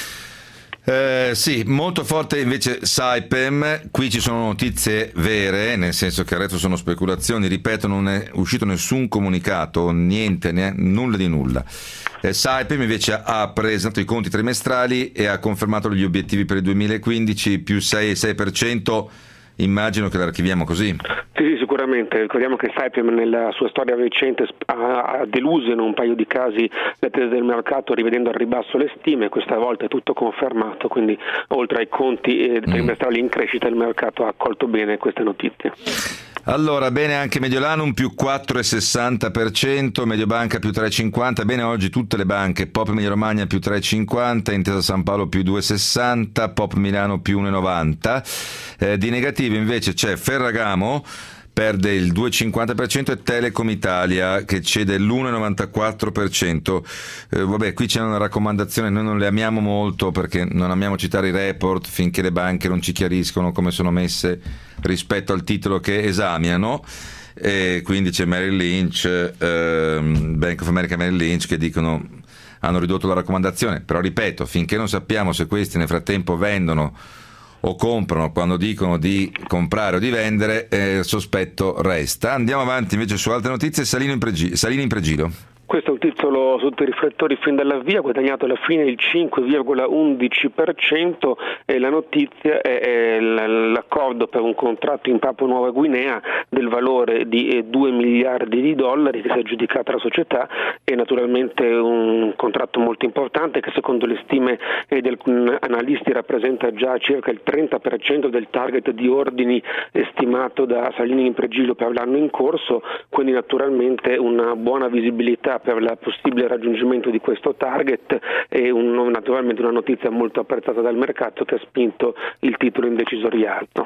Sì, molto forte invece Saipem. Qui ci sono notizie vere, nel senso che il resto sono speculazioni, ripeto, non è uscito nessun comunicato, niente, nulla di nulla. Saipem invece ha presentato i conti trimestrali e ha confermato gli obiettivi per il 2015 più 6,6%. Immagino che l'archiviamo così. Sì, sicuramente. Ricordiamo che Saipem nella sua storia recente ha deluso in un paio di casi le attese del mercato rivedendo al ribasso le stime, questa volta è tutto confermato, quindi oltre ai conti trimestrali in crescita il mercato ha accolto bene queste notizie. Allora, bene anche Mediolanum più 4,60%, Mediobanca più 3,50%, bene oggi tutte le banche, Pop Emilia Romagna più 3,50%, Intesa San Paolo più 2,60%, Pop Milano più 1,90%, di negativo invece c'è Ferragamo, perde il 2,50% e Telecom Italia che cede l'1,94%. Qui c'è una raccomandazione, noi non le amiamo molto perché non amiamo citare i report finché le banche non ci chiariscono come sono messe rispetto al titolo che esaminano, e quindi c'è Merrill Lynch, Bank of America, Merrill Lynch che dicono hanno ridotto la raccomandazione, però ripeto, finché non sappiamo se questi nel frattempo vendono o comprano quando dicono di comprare o di vendere, il sospetto resta. Andiamo avanti invece su altre notizie. Salini in Pregilo. Questo è un titolo sotto i riflettori fin dall'avvio, ha guadagnato alla fine il 5,11% e la notizia è l'accordo per un contratto in Papua Nuova Guinea del valore di 2 miliardi di dollari che si è aggiudicata la società, e naturalmente un contratto molto importante che secondo le stime di alcuni analisti rappresenta già circa il 30% del target di ordini stimato da Salini in Pregilo per l'anno in corso, quindi naturalmente una buona visibilità per il possibile raggiungimento di questo target e naturalmente una notizia molto apprezzata dal mercato che ha spinto il titolo in deciso rialzo.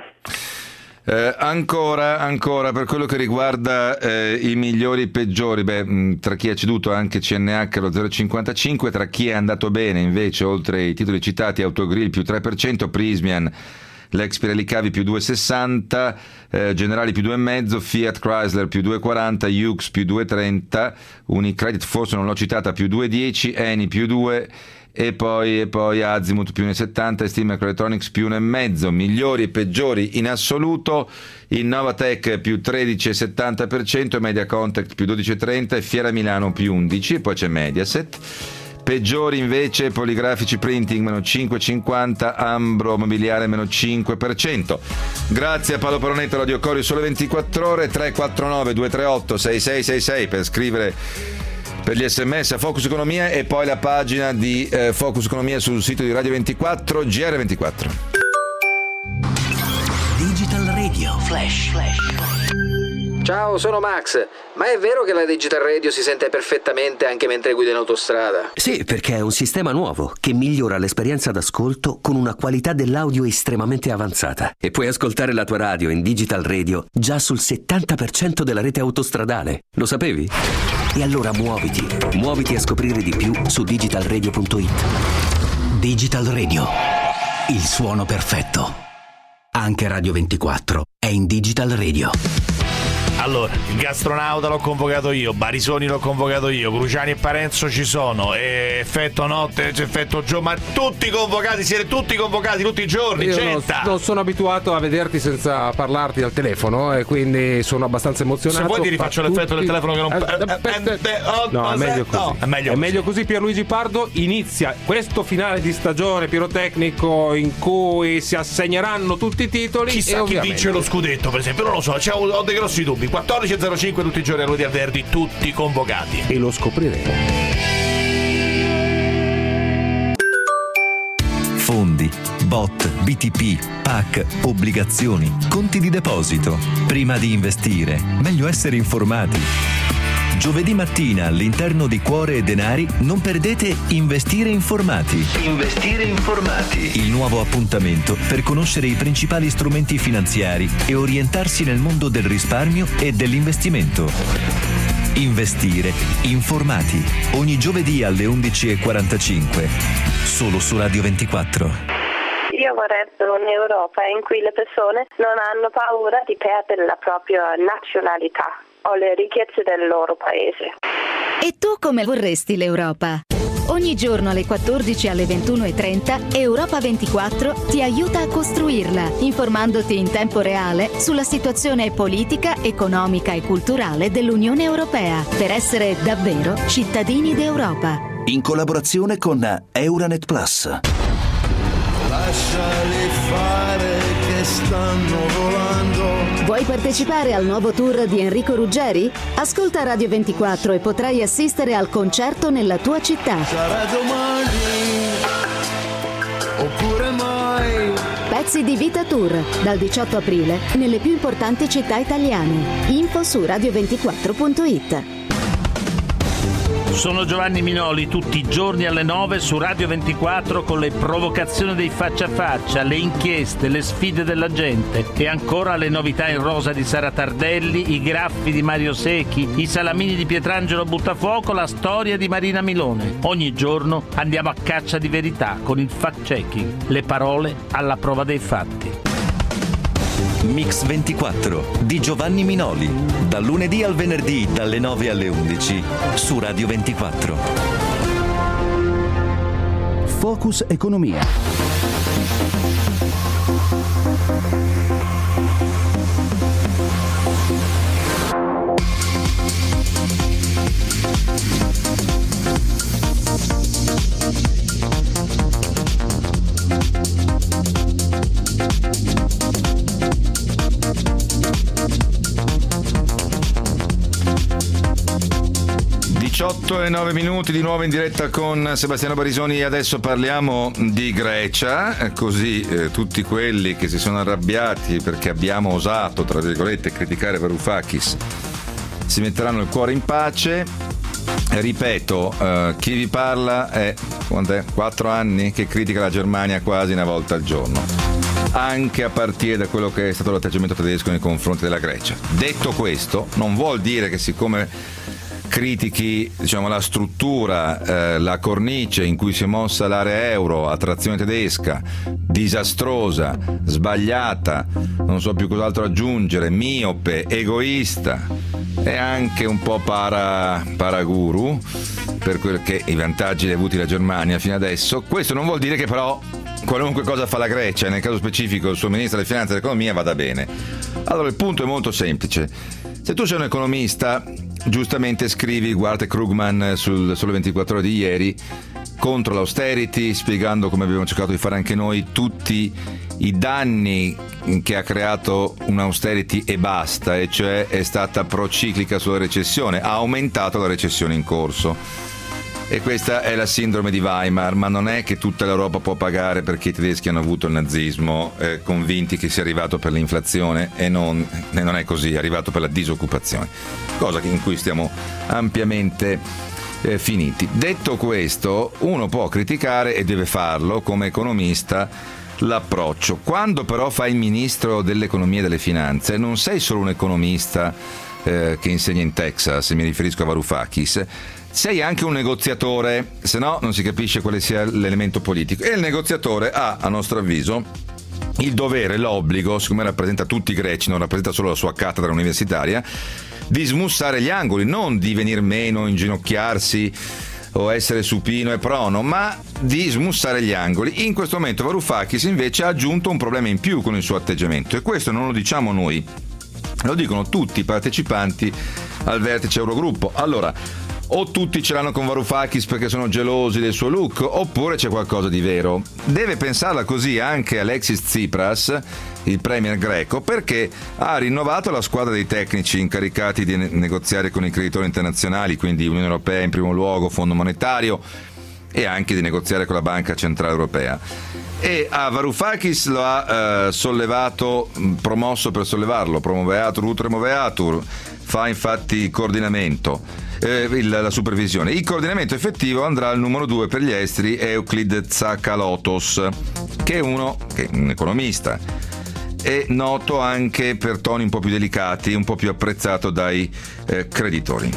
Ancora per quello che riguarda i migliori e i peggiori, tra chi ha ceduto anche CNH lo 0,55, tra chi è andato bene invece oltre i titoli citati Autogrill più 3%, Prysmian, l'ex Pirelli Cavi più 2,60, Generali più 2,5, Fiat Chrysler più 2,40, Hughes più 2,30, Unicredit forse non l'ho citata più 2,10, Eni più 2 e poi Azimut più 1,70 e Steam Microelectronics più 1,5. Migliori e peggiori in assoluto: Innovatech più 13,70%, Media Contact più 12,30 e Fiera Milano più 11, e poi c'è Mediaset. Peggiori invece Poligrafici Printing meno 5,50, Ambro Mobiliare meno 5%. Grazie a Paolo Paronetto, Radio Cori Sole 24 Ore, 349 238 6666 per scrivere per gli sms a Focus Economia, e poi la pagina di Focus Economia sul sito di Radio 24 GR24. Digital Radio Flash. Ciao, sono Max. Ma è vero che la Digital Radio si sente perfettamente anche mentre guida in autostrada? Sì, perché è un sistema nuovo che migliora l'esperienza d'ascolto con una qualità dell'audio estremamente avanzata. E puoi ascoltare la tua radio in Digital Radio già sul 70% della rete autostradale. Lo sapevi? E allora muoviti a scoprire di più su digitalradio.it. Digital Radio, il suono perfetto. Anche Radio 24 è in Digital Radio. Allora, il Gastronauta l'ho convocato io, Barisoni l'ho convocato io, Cruciani e Parenzo ci sono, Effetto Notte, Effetto Gio, ma tutti convocati, siete tutti convocati tutti i giorni. Io non sono abituato a vederti senza parlarti al telefono e quindi sono abbastanza emozionato. Se vuoi ti rifaccio l'effetto del telefono che non... No, è meglio così. È meglio così. Pierluigi Pardo, inizia questo finale di stagione pirotecnico in cui si assegneranno tutti i titoli. Chissà chi vince lo scudetto, per esempio, non lo so, ho dei grossi dubbi. 14.05 tutti i giorni a Rudi al Verdi, tutti convocati. E lo scopriremo. Fondi, bot, BTP, PAC, obbligazioni, conti di deposito. Prima di investire, meglio essere informati. Giovedì mattina all'interno di Cuore e Denari non perdete Investire Informati. Investire Informati. Il nuovo appuntamento per conoscere i principali strumenti finanziari e orientarsi nel mondo del risparmio e dell'investimento. Investire Informati. Ogni giovedì alle 11.45. Solo su Radio 24. Io vorrei un'Europa in cui le persone non hanno paura di perdere la propria nazionalità o le ricchezze del loro paese. E tu come vorresti l'Europa? Ogni giorno alle 14 e alle 21.30 Europa 24 ti aiuta a costruirla, informandoti in tempo reale sulla situazione politica, economica e culturale dell'Unione Europea, per essere davvero cittadini d'Europa. In collaborazione con Euranet Plus. Lasciali fare che stanno volando. Vuoi partecipare al nuovo tour di Enrico Ruggeri? Ascolta Radio 24 e potrai assistere al concerto nella tua città. Sarà domani oppure mai. Pezzi di Vita Tour, dal 18 aprile, nelle più importanti città italiane. Info su radio24.it. Sono Giovanni Minoli, tutti i giorni alle 9 su Radio 24 con le provocazioni dei faccia a faccia, le inchieste, le sfide della gente e ancora le novità in rosa di Sara Tardelli, i graffi di Mario Secchi, i salamini di Pietrangelo Buttafuoco, la storia di Marina Milone. Ogni giorno andiamo a caccia di verità con il fact-checking, le parole alla prova dei fatti. Mix 24 di Giovanni Minoli, dal lunedì al venerdì dalle 9 alle 11 su Radio 24. Focus Economia. 18:09 di nuovo in diretta con Sebastiano Barisoni. Adesso parliamo di Grecia, così tutti quelli che si sono arrabbiati perché abbiamo osato, tra virgolette, criticare Varoufakis si metteranno il cuore in pace. Ripeto, chi vi parla è 4 anni che critica la Germania quasi una volta al giorno, anche a partire da quello che è stato l'atteggiamento tedesco nei confronti della Grecia. Detto questo, non vuol dire che siccome critichi, diciamo, la struttura, la cornice in cui si è mossa l'area euro a trazione tedesca, disastrosa, sbagliata, non so più cos'altro aggiungere, miope, egoista e anche un po' paraguru per quel che i vantaggi avuti la Germania fino adesso. Questo non vuol dire che però qualunque cosa fa la Grecia, nel caso specifico il suo ministro delle finanze e dell'economia, vada bene. Allora il punto è molto semplice. Se tu sei un economista, giustamente scrivi, guarda Krugman sul Sole 24 Ore di ieri, contro l'austerity, spiegando, come abbiamo cercato di fare anche noi, tutti i danni che ha creato un'austerity e basta, e cioè è stata prociclica sulla recessione, ha aumentato la recessione in corso. E questa è la sindrome di Weimar, ma non è che tutta l'Europa può pagare perché i tedeschi hanno avuto il nazismo, convinti che sia arrivato per l'inflazione, e non è così, è arrivato per la disoccupazione, cosa in cui stiamo ampiamente finiti. Detto questo, uno può criticare, e deve farlo come economista, l'approccio. Quando però fai il ministro dell'economia e delle finanze, non sei solo un economista che insegna in Texas, mi riferisco a Varoufakis, sei anche un negoziatore, se no non si capisce quale sia l'elemento politico. E il negoziatore ha, a nostro avviso, il dovere, l'obbligo, siccome rappresenta tutti i greci, non rappresenta solo la sua cattedra universitaria, di smussare gli angoli, non di venir meno, inginocchiarsi o essere supino e prono, ma di smussare gli angoli. In questo momento Varoufakis invece ha aggiunto un problema in più con il suo atteggiamento, e questo non lo diciamo noi, lo dicono tutti i partecipanti al vertice Eurogruppo. Allora, o tutti ce l'hanno con Varoufakis perché sono gelosi del suo look, oppure c'è qualcosa di vero. Deve pensarla così anche Alexis Tsipras, il premier greco, perché ha rinnovato la squadra dei tecnici incaricati di negoziare con i creditori internazionali, quindi Unione Europea in primo luogo, Fondo Monetario, e anche di negoziare con la Banca Centrale Europea. E a Varoufakis lo ha sollevato, promosso per sollevarlo, promoveatur ut removeatur, fa infatti coordinamento, la supervisione. Il coordinamento effettivo andrà al numero 2 per gli esteri, Euclid Tsakalotos, che è un economista, è noto anche per toni un po' più delicati, un po' più apprezzato dai creditori.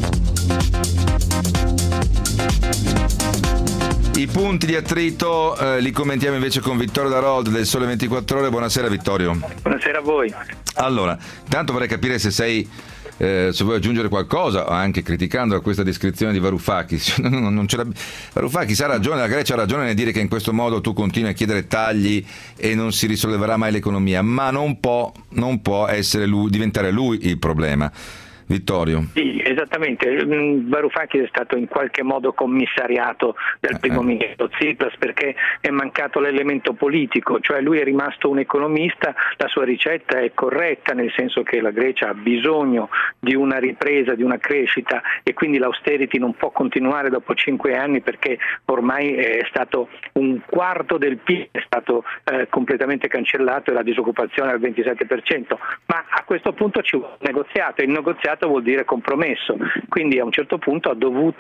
I punti di attrito li commentiamo invece con Vittorio Darold del Sole 24 Ore. Buonasera Vittorio. Buonasera a voi. Allora, intanto vorrei capire se vuoi aggiungere qualcosa, anche criticando a questa descrizione di Varoufakis. Varoufakis ha ragione, la Grecia ha ragione nel dire che in questo modo tu continui a chiedere tagli e non si risolleverà mai l'economia, ma non può diventare lui il problema. Vittorio. Sì, esattamente. Varoufakis è stato in qualche modo commissariato dal primo ministro Tsipras perché è mancato l'elemento politico, cioè lui è rimasto un economista, la sua ricetta è corretta, nel senso che la Grecia ha bisogno di una ripresa, di una crescita, e quindi l'austerity non può continuare dopo 5 anni perché ormai è stato un quarto del PIL, è stato completamente cancellato e la disoccupazione è al 27%, ma a questo punto ci vuole un negoziato, e il negoziato vuol dire compromesso, quindi a un certo punto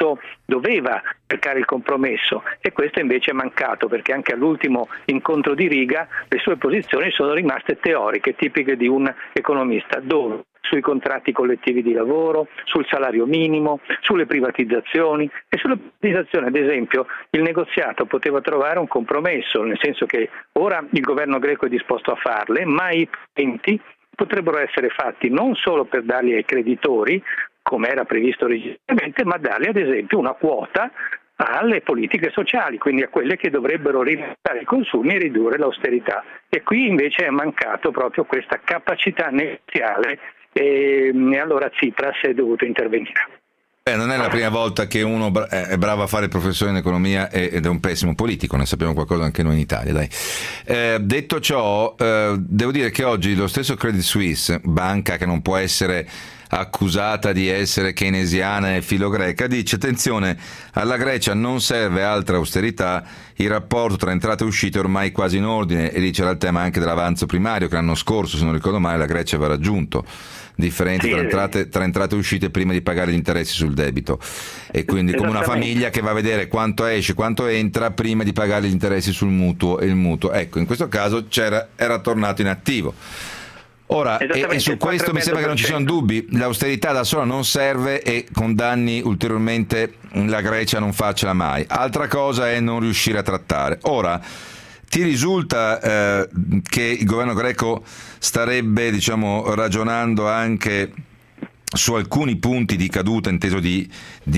doveva cercare il compromesso, e questo invece è mancato perché anche all'ultimo incontro di Riga le sue posizioni sono rimaste teoriche, tipiche di un economista, dove sui contratti collettivi di lavoro, sul salario minimo, sulle privatizzazioni. E sulle privatizzazioni, ad esempio, il negoziato poteva trovare un compromesso, nel senso che ora il governo greco è disposto a farle, ma i pagamenti potrebbero essere fatti non solo per darli ai creditori, come era previsto originariamente, ma darli ad esempio una quota alle politiche sociali, quindi a quelle che dovrebbero rilanciare i consumi e ridurre l'austerità. E qui invece è mancato proprio questa capacità negoziale, e allora Tsipras è dovuto intervenire. Non è la prima volta che uno è bravo a fare il professore in economia ed è un pessimo politico, ne sappiamo qualcosa anche noi in Italia, dai. Detto ciò, devo dire che oggi lo stesso Credit Suisse, banca che non può essere accusata di essere keynesiana e filogreca, dice: attenzione, alla Grecia non serve altra austerità, il rapporto tra entrate e uscite è ormai quasi in ordine, e lì c'era il tema anche dell'avanzo primario che l'anno scorso, se non ricordo male, la Grecia aveva raggiunto, differenza tra entrate e uscite prima di pagare gli interessi sul debito, e quindi come una famiglia che va a vedere quanto esce, quanto entra prima di pagare gli interessi sul mutuo, e il mutuo, ecco, in questo caso era tornato in attivo. Ora, e su questo mi sembra che non ci siano dubbi, l'austerità da sola non serve e con danni ulteriormente la Grecia non farcela mai. Altra cosa è non riuscire a trattare. Ora, ti risulta che il governo greco starebbe, ragionando anche su alcuni punti di caduta, inteso di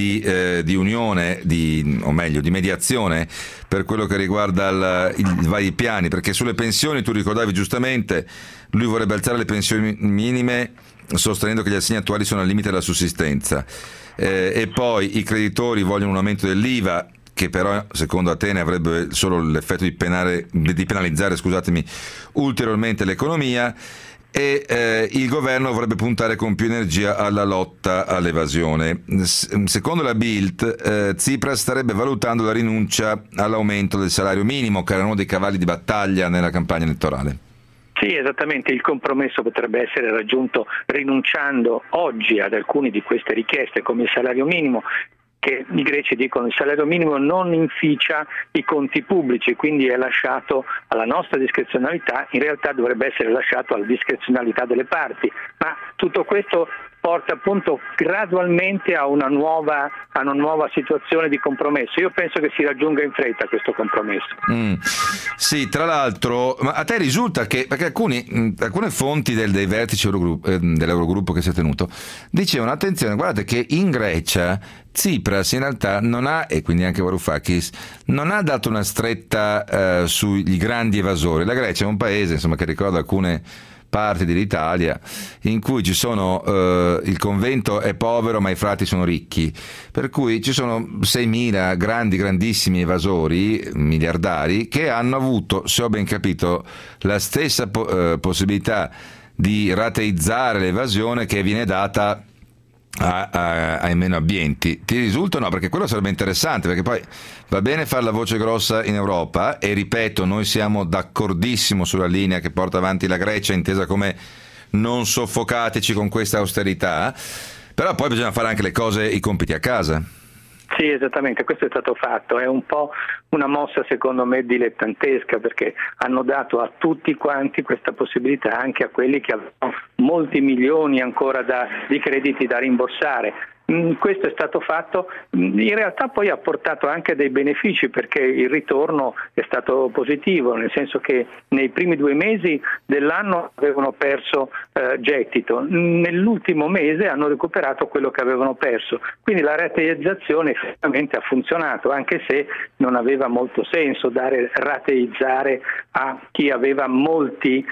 unione, o meglio di mediazione, per quello che riguarda i vari piani? Perché sulle pensioni, tu ricordavi giustamente, lui vorrebbe alzare le pensioni minime sostenendo che gli assegni attuali sono al limite della sussistenza, e poi i creditori vogliono un aumento dell'IVA, che però secondo Atene avrebbe solo l'effetto di penalizzare ulteriormente l'economia, e il governo dovrebbe puntare con più energia alla lotta all'evasione. Secondo la Bild, Tsipras starebbe valutando la rinuncia all'aumento del salario minimo, che era uno dei cavalli di battaglia nella campagna elettorale. Sì, esattamente, il compromesso potrebbe essere raggiunto rinunciando oggi ad alcune di queste richieste, come il salario minimo, che i greci dicono il salario minimo non inficia i conti pubblici, quindi è lasciato alla nostra discrezionalità, in realtà dovrebbe essere lasciato alla discrezionalità delle parti, ma tutto questo porta appunto gradualmente a una nuova situazione di compromesso. Io penso che si raggiunga in fretta questo compromesso. Sì, tra l'altro, ma a te risulta che, perché alcune fonti dei vertici dell'Eurogruppo che si è tenuto dicevano, attenzione, guardate che in Grecia Tsipras in realtà non ha, e quindi anche Varoufakis, non ha dato una stretta sui grandi evasori. La Grecia è un paese, insomma, che ricorda alcune parti dell'Italia in cui ci sono il convento è povero ma i frati sono ricchi, per cui ci sono 6.000 grandissimi evasori miliardari che hanno avuto, se ho ben capito, la stessa possibilità di rateizzare l'evasione che viene data ai meno abbienti. Ti risulta o no? Perché quello sarebbe interessante, perché poi va bene fare la voce grossa in Europa, e ripeto, noi siamo d'accordissimo sulla linea che porta avanti la Grecia, intesa come non soffocateci con questa austerità, però poi bisogna fare anche le cose, i compiti a casa. Sì, esattamente, questo è stato fatto, è un po' una mossa secondo me dilettantesca, perché hanno dato a tutti quanti questa possibilità, anche a quelli che avevano molti milioni ancora di crediti da rimborsare. Questo è stato fatto, in realtà poi ha portato anche dei benefici, perché il ritorno è stato positivo, nel senso che nei primi 2 mesi dell'anno avevano perso gettito, nell'ultimo mese hanno recuperato quello che avevano perso, quindi la rateizzazione effettivamente ha funzionato, anche se non aveva molto senso rateizzare a chi aveva molte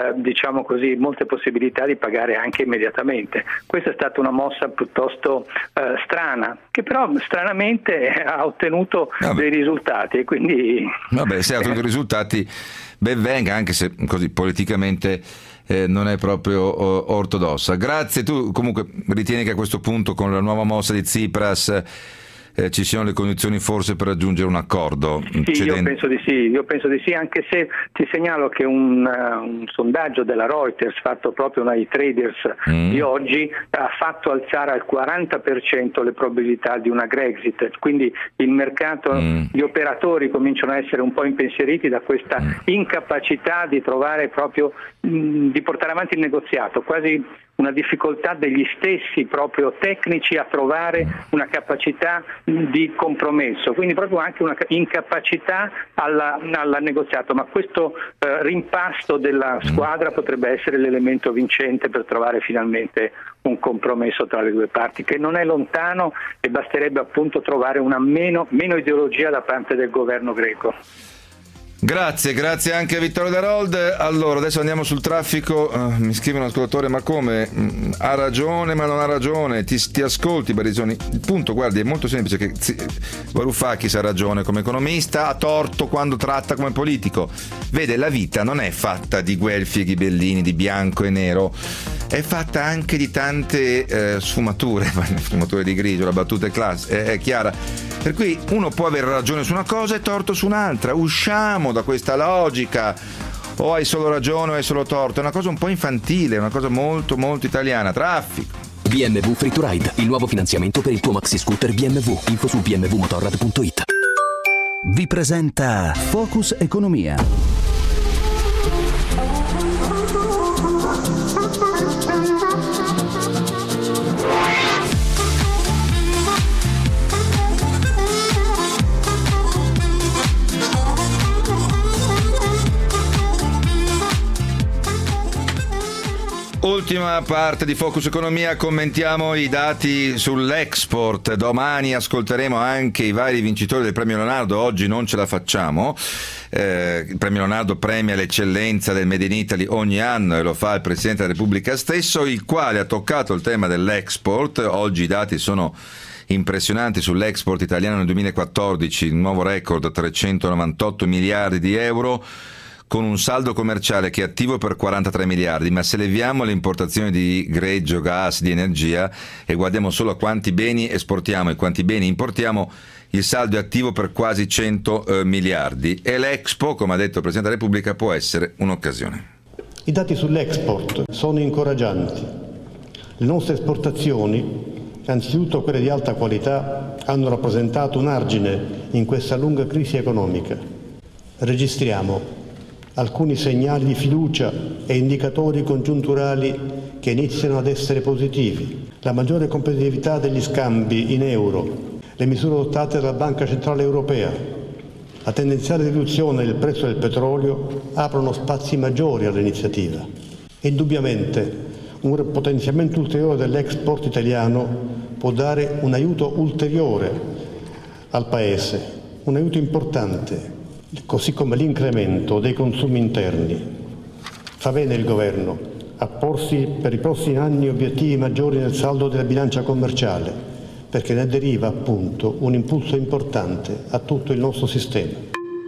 possibilità di pagare anche immediatamente. Questa è stata una mossa piuttosto strana, che però stranamente ha ottenuto dei risultati, e quindi se ha ottenuto risultati, ben venga, anche se così politicamente non è proprio ortodossa. Grazie. Tu comunque ritieni che a questo punto, con la nuova mossa di Tsipras, ci siano le condizioni forse per raggiungere un accordo? Sì, io penso di sì, anche se ti segnalo che un sondaggio della Reuters fatto proprio dai traders di oggi ha fatto alzare al 40% le probabilità di una Grexit, quindi il mercato, gli operatori cominciano a essere un po' impensieriti da questa incapacità di trovare proprio, di portare avanti il negoziato, quasi una difficoltà degli stessi proprio tecnici a trovare una capacità di compromesso, quindi proprio anche una incapacità al negoziato, ma questo rimpasto della squadra potrebbe essere l'elemento vincente per trovare finalmente un compromesso tra le due parti, che non è lontano, e basterebbe appunto trovare una meno ideologia da parte del governo greco. Grazie anche a Vittorio Darold. Allora, adesso andiamo sul traffico. Mi scrive un ascoltatore: ma come? Ha ragione ma non ha ragione, ti ascolti Barisoni. Il punto, guardi, è molto semplice, che Varoufakis ha ragione come economista, ha torto quando tratta come politico. Vede, la vita non è fatta di guelfi e ghibellini, di bianco e nero, è fatta anche di tante sfumature di grigio, la battuta è chiara, per cui uno può avere ragione su una cosa e torto su un'altra. Usciamo da questa logica, o hai solo ragione o hai solo torto, è una cosa un po' infantile, è una cosa molto molto italiana. Traffico. BMW Free to Ride, il nuovo finanziamento per il tuo maxi scooter BMW. Info su bmwmotorrad.it. Vi presenta Focus Economia. Ultima parte di Focus Economia, commentiamo i dati sull'export. Domani ascolteremo anche i vari vincitori del premio Leonardo, oggi non ce la facciamo. Il premio Leonardo premia l'eccellenza del Made in Italy ogni anno, e lo fa il Presidente della Repubblica stesso, il quale ha toccato il tema dell'export. Oggi i dati sono impressionanti sull'export italiano nel 2014, il nuovo record, 398 miliardi di euro, con un saldo commerciale che è attivo per 43 miliardi, ma se leviamo le importazioni di greggio, gas, di energia e guardiamo solo a quanti beni esportiamo e quanti beni importiamo, il saldo è attivo per quasi 100 miliardi e l'Expo, come ha detto il Presidente della Repubblica, può essere un'occasione. I dati sull'export sono incoraggianti. Le nostre esportazioni, anzitutto quelle di alta qualità, hanno rappresentato un argine in questa lunga crisi economica. Registriamo alcuni segnali di fiducia e indicatori congiunturali che iniziano ad essere positivi. La maggiore competitività degli scambi in euro, le misure adottate dalla Banca Centrale Europea, la tendenziale riduzione del prezzo del petrolio aprono spazi maggiori all'iniziativa. Indubbiamente un potenziamento ulteriore dell'export italiano può dare un aiuto ulteriore al Paese, un aiuto importante, così come l'incremento dei consumi interni. Fa bene il Governo a porsi per i prossimi anni obiettivi maggiori nel saldo della bilancia commerciale, perché ne deriva appunto un impulso importante a tutto il nostro sistema.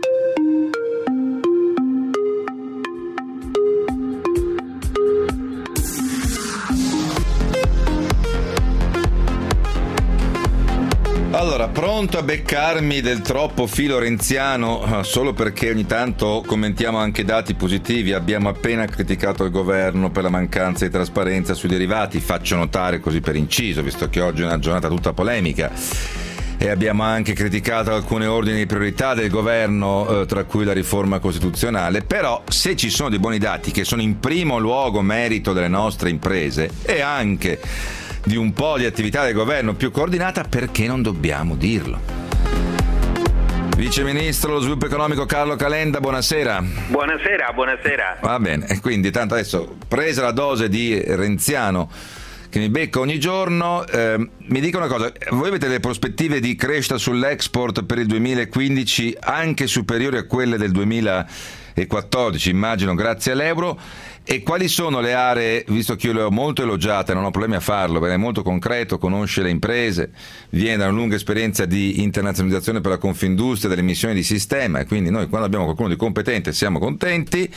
Allora, pronto a beccarmi del troppo filo renziano solo perché ogni tanto commentiamo anche dati positivi. Abbiamo appena criticato il governo per la mancanza di trasparenza sui derivati, faccio notare così per inciso, visto che oggi è una giornata tutta polemica, e abbiamo anche criticato alcuni ordini di priorità del governo, tra cui la riforma costituzionale. Però se ci sono dei buoni dati che sono in primo luogo merito delle nostre imprese e anche di un po' di attività del governo più coordinata, perché non dobbiamo dirlo? Vice Ministro dello Sviluppo Economico Carlo Calenda, buonasera. Buonasera. Va bene, e quindi tanto adesso, presa la dose di renziano che mi becco ogni giorno, mi dica una cosa: voi avete le prospettive di crescita sull'export per il 2015 anche superiori a quelle del 2014, immagino, grazie all'euro? E quali sono le aree, visto che io le ho molto elogiate, non ho problemi a farlo, perché è molto concreto, conosce le imprese, viene da una lunga esperienza di internazionalizzazione per la Confindustria delle missioni di sistema, e quindi noi quando abbiamo qualcuno di competente siamo contenti.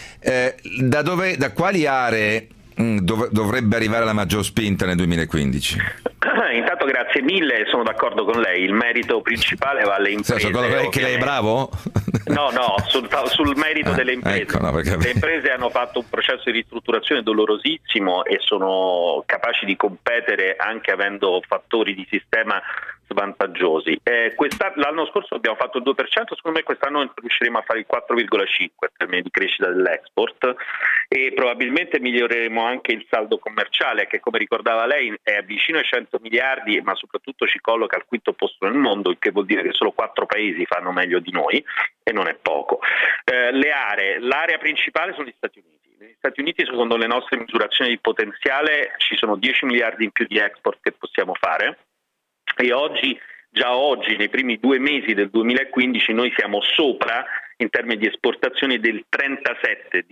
Da quali aree dovrebbe arrivare la maggior spinta nel 2015? Intanto grazie mille, sono d'accordo con lei, il merito principale va alle imprese. Sono d'accordo con lei che lei è bravo? No, sul merito delle imprese. Ecco, no, perché... Le imprese hanno fatto un processo di ristrutturazione dolorosissimo e sono capaci di competere anche avendo fattori di sistema svantaggiosi. L'anno scorso abbiamo fatto il 2%, secondo me quest'anno riusciremo a fare il 4,5% in termini di crescita dell'export e probabilmente miglioreremo anche il saldo commerciale, che come ricordava lei è vicino ai 100 miliardi, ma soprattutto ci colloca al quinto posto nel mondo, il che vuol dire che solo 4 paesi fanno meglio di noi e non è poco. L'area principale sono gli Stati Uniti. Negli Stati Uniti, secondo le nostre misurazioni di potenziale, ci sono 10 miliardi in più di export che possiamo fare. E già oggi, nei primi 2 mesi del 2015, noi siamo sopra in termini di esportazioni del 37%.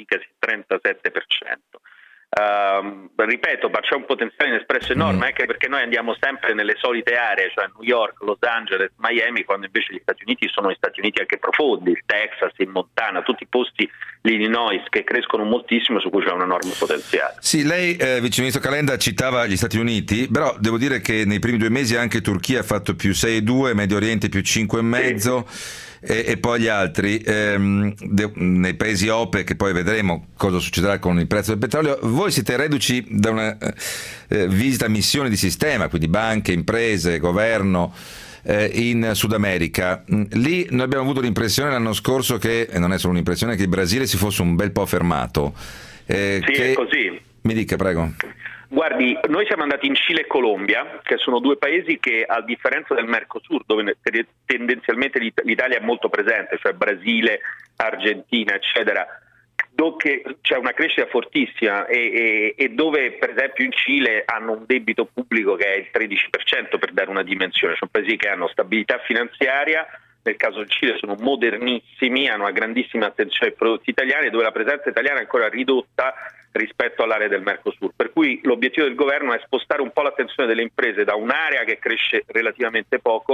Ripeto, ma c'è un potenziale inespresso enorme, anche perché noi andiamo sempre nelle solite aree, cioè New York, Los Angeles, Miami, quando invece gli Stati Uniti sono gli Stati Uniti anche profondi, il Texas, il Montana, tutti i posti, l'Illinois, che crescono moltissimo, su cui c'è un enorme potenziale. Sì, lei, Vice Ministro Calenda, citava gli Stati Uniti, però devo dire che nei primi 2 mesi anche Turchia ha fatto più 6,2, Medio Oriente più 5,5, sì. E poi gli altri, nei paesi OPE, che poi vedremo cosa succederà con il prezzo del petrolio. Voi siete reduci da una visita a missione di sistema, quindi banche, imprese, governo, in Sud America. Lì noi abbiamo avuto l'impressione l'anno scorso che, e non è solo un'impressione, che il Brasile si fosse un bel po' fermato. Sì, è così. Mi dica, prego. Guardi, noi siamo andati in Cile e Colombia, che sono 2 paesi che, a differenza del Mercosur, dove tendenzialmente l'Italia è molto presente, cioè Brasile, Argentina, eccetera, dove c'è una crescita fortissima e dove, per esempio, in Cile hanno un debito pubblico che è il 13%, per dare una dimensione. Sono paesi che hanno stabilità finanziaria. Nel caso del Cile sono modernissimi, hanno una grandissima attenzione ai prodotti italiani, dove la presenza italiana è ancora ridotta rispetto all'area del Mercosur. Per cui l'obiettivo del governo è spostare un po' l'attenzione delle imprese da un'area che cresce relativamente poco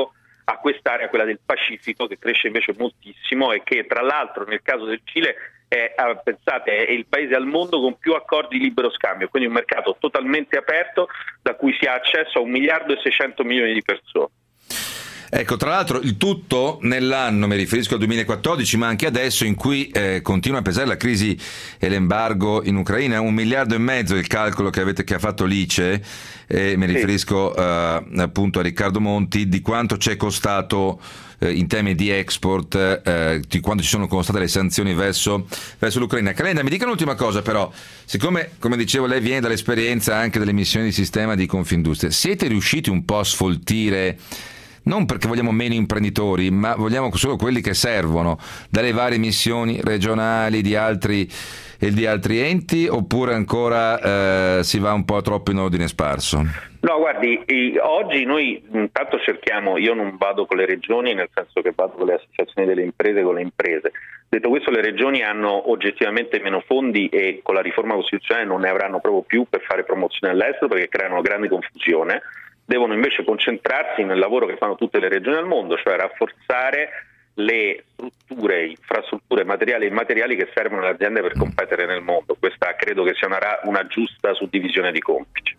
a quest'area, quella del Pacifico, che cresce invece moltissimo e che tra l'altro nel caso del Cile pensate, è il paese al mondo con più accordi di libero scambio, quindi un mercato totalmente aperto da cui si ha accesso a 1,6 miliardi di persone. Ecco, tra l'altro il tutto nell'anno, mi riferisco al 2014, ma anche adesso, in cui continua a pesare la crisi e l'embargo in Ucraina. 1,5 miliardi il calcolo che ha fatto l'ICE, mi riferisco appunto a Riccardo Monti, di quanto ci è costato in termini di export, di quanto ci sono costate le sanzioni verso l'Ucraina. Calenda, mi dica un'ultima cosa però, siccome, come dicevo, lei viene dall'esperienza anche delle missioni di sistema di Confindustria, siete riusciti un po' a sfoltire, non perché vogliamo meno imprenditori, ma vogliamo solo quelli che servono dalle varie missioni regionali di altri enti, oppure ancora si va un po' troppo in ordine sparso? No, guardi, oggi noi intanto cerchiamo, io non vado con le regioni, nel senso che vado con le associazioni delle imprese, con le imprese. Detto questo, le regioni hanno oggettivamente meno fondi e con la riforma costituzionale non ne avranno proprio più per fare promozione all'estero, perché creano grande confusione. Devono invece concentrarsi nel lavoro che fanno tutte le regioni al mondo, cioè rafforzare le strutture, infrastrutture materiali e immateriali che servono alle aziende per competere nel mondo. Questa credo che sia una giusta suddivisione di compiti.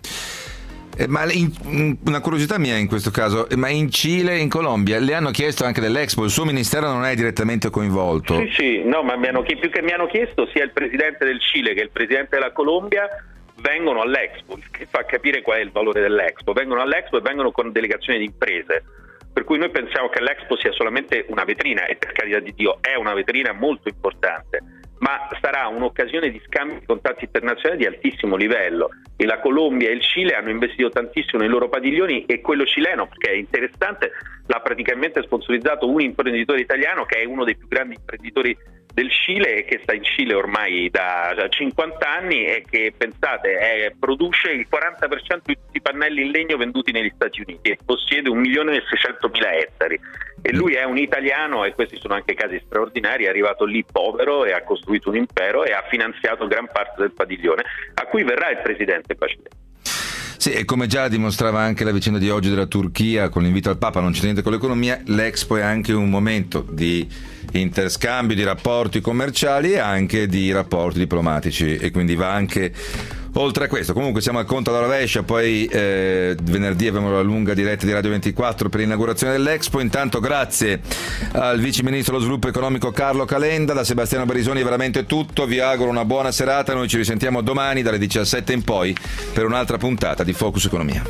Ma una curiosità mia in questo caso, ma in Cile e in Colombia le hanno chiesto anche dell'Expo, il suo ministero non è direttamente coinvolto? Sì, no, ma più che mi hanno chiesto sia il presidente del Cile che il presidente della Colombia vengono all'Expo, che fa capire qual è il valore dell'Expo. Vengono all'Expo e vengono con delegazioni di imprese, per cui noi pensiamo che l'Expo sia solamente una vetrina, e per carità di Dio è una vetrina molto importante, ma sarà un'occasione di scambio di contatti internazionali di altissimo livello, e la Colombia e il Cile hanno investito tantissimo nei loro padiglioni, e quello cileno, perché è interessante, l'ha praticamente sponsorizzato un imprenditore italiano che è uno dei più grandi imprenditori del Cile e che sta in Cile ormai da 50 anni e che, pensate, produce il 40% di tutti i pannelli in legno venduti negli Stati Uniti e possiede 1.600.000 ettari. E lui è un italiano, e questi sono anche casi straordinari, è arrivato lì povero e ha costruito un impero e ha finanziato gran parte del padiglione, a cui verrà il presidente Bachelet. Sì, e come già dimostrava anche la vicenda di oggi della Turchia con l'invito al Papa, non c'è niente con l'economia, l'Expo è anche un momento di interscambio, di rapporti commerciali e anche di rapporti diplomatici, e quindi va anche oltre a questo. Comunque siamo al conto alla rovescia, poi venerdì avremo la lunga diretta di Radio 24 per l'inaugurazione dell'Expo. Intanto grazie al Vice Ministro dello Sviluppo Economico Carlo Calenda. Da Sebastiano Barisoni è veramente tutto, vi auguro una buona serata, noi ci risentiamo domani dalle 17 in poi per un'altra puntata di Focus Economia.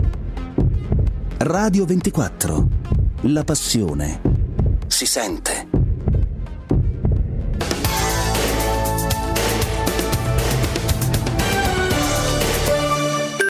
Radio 24, la passione si sente.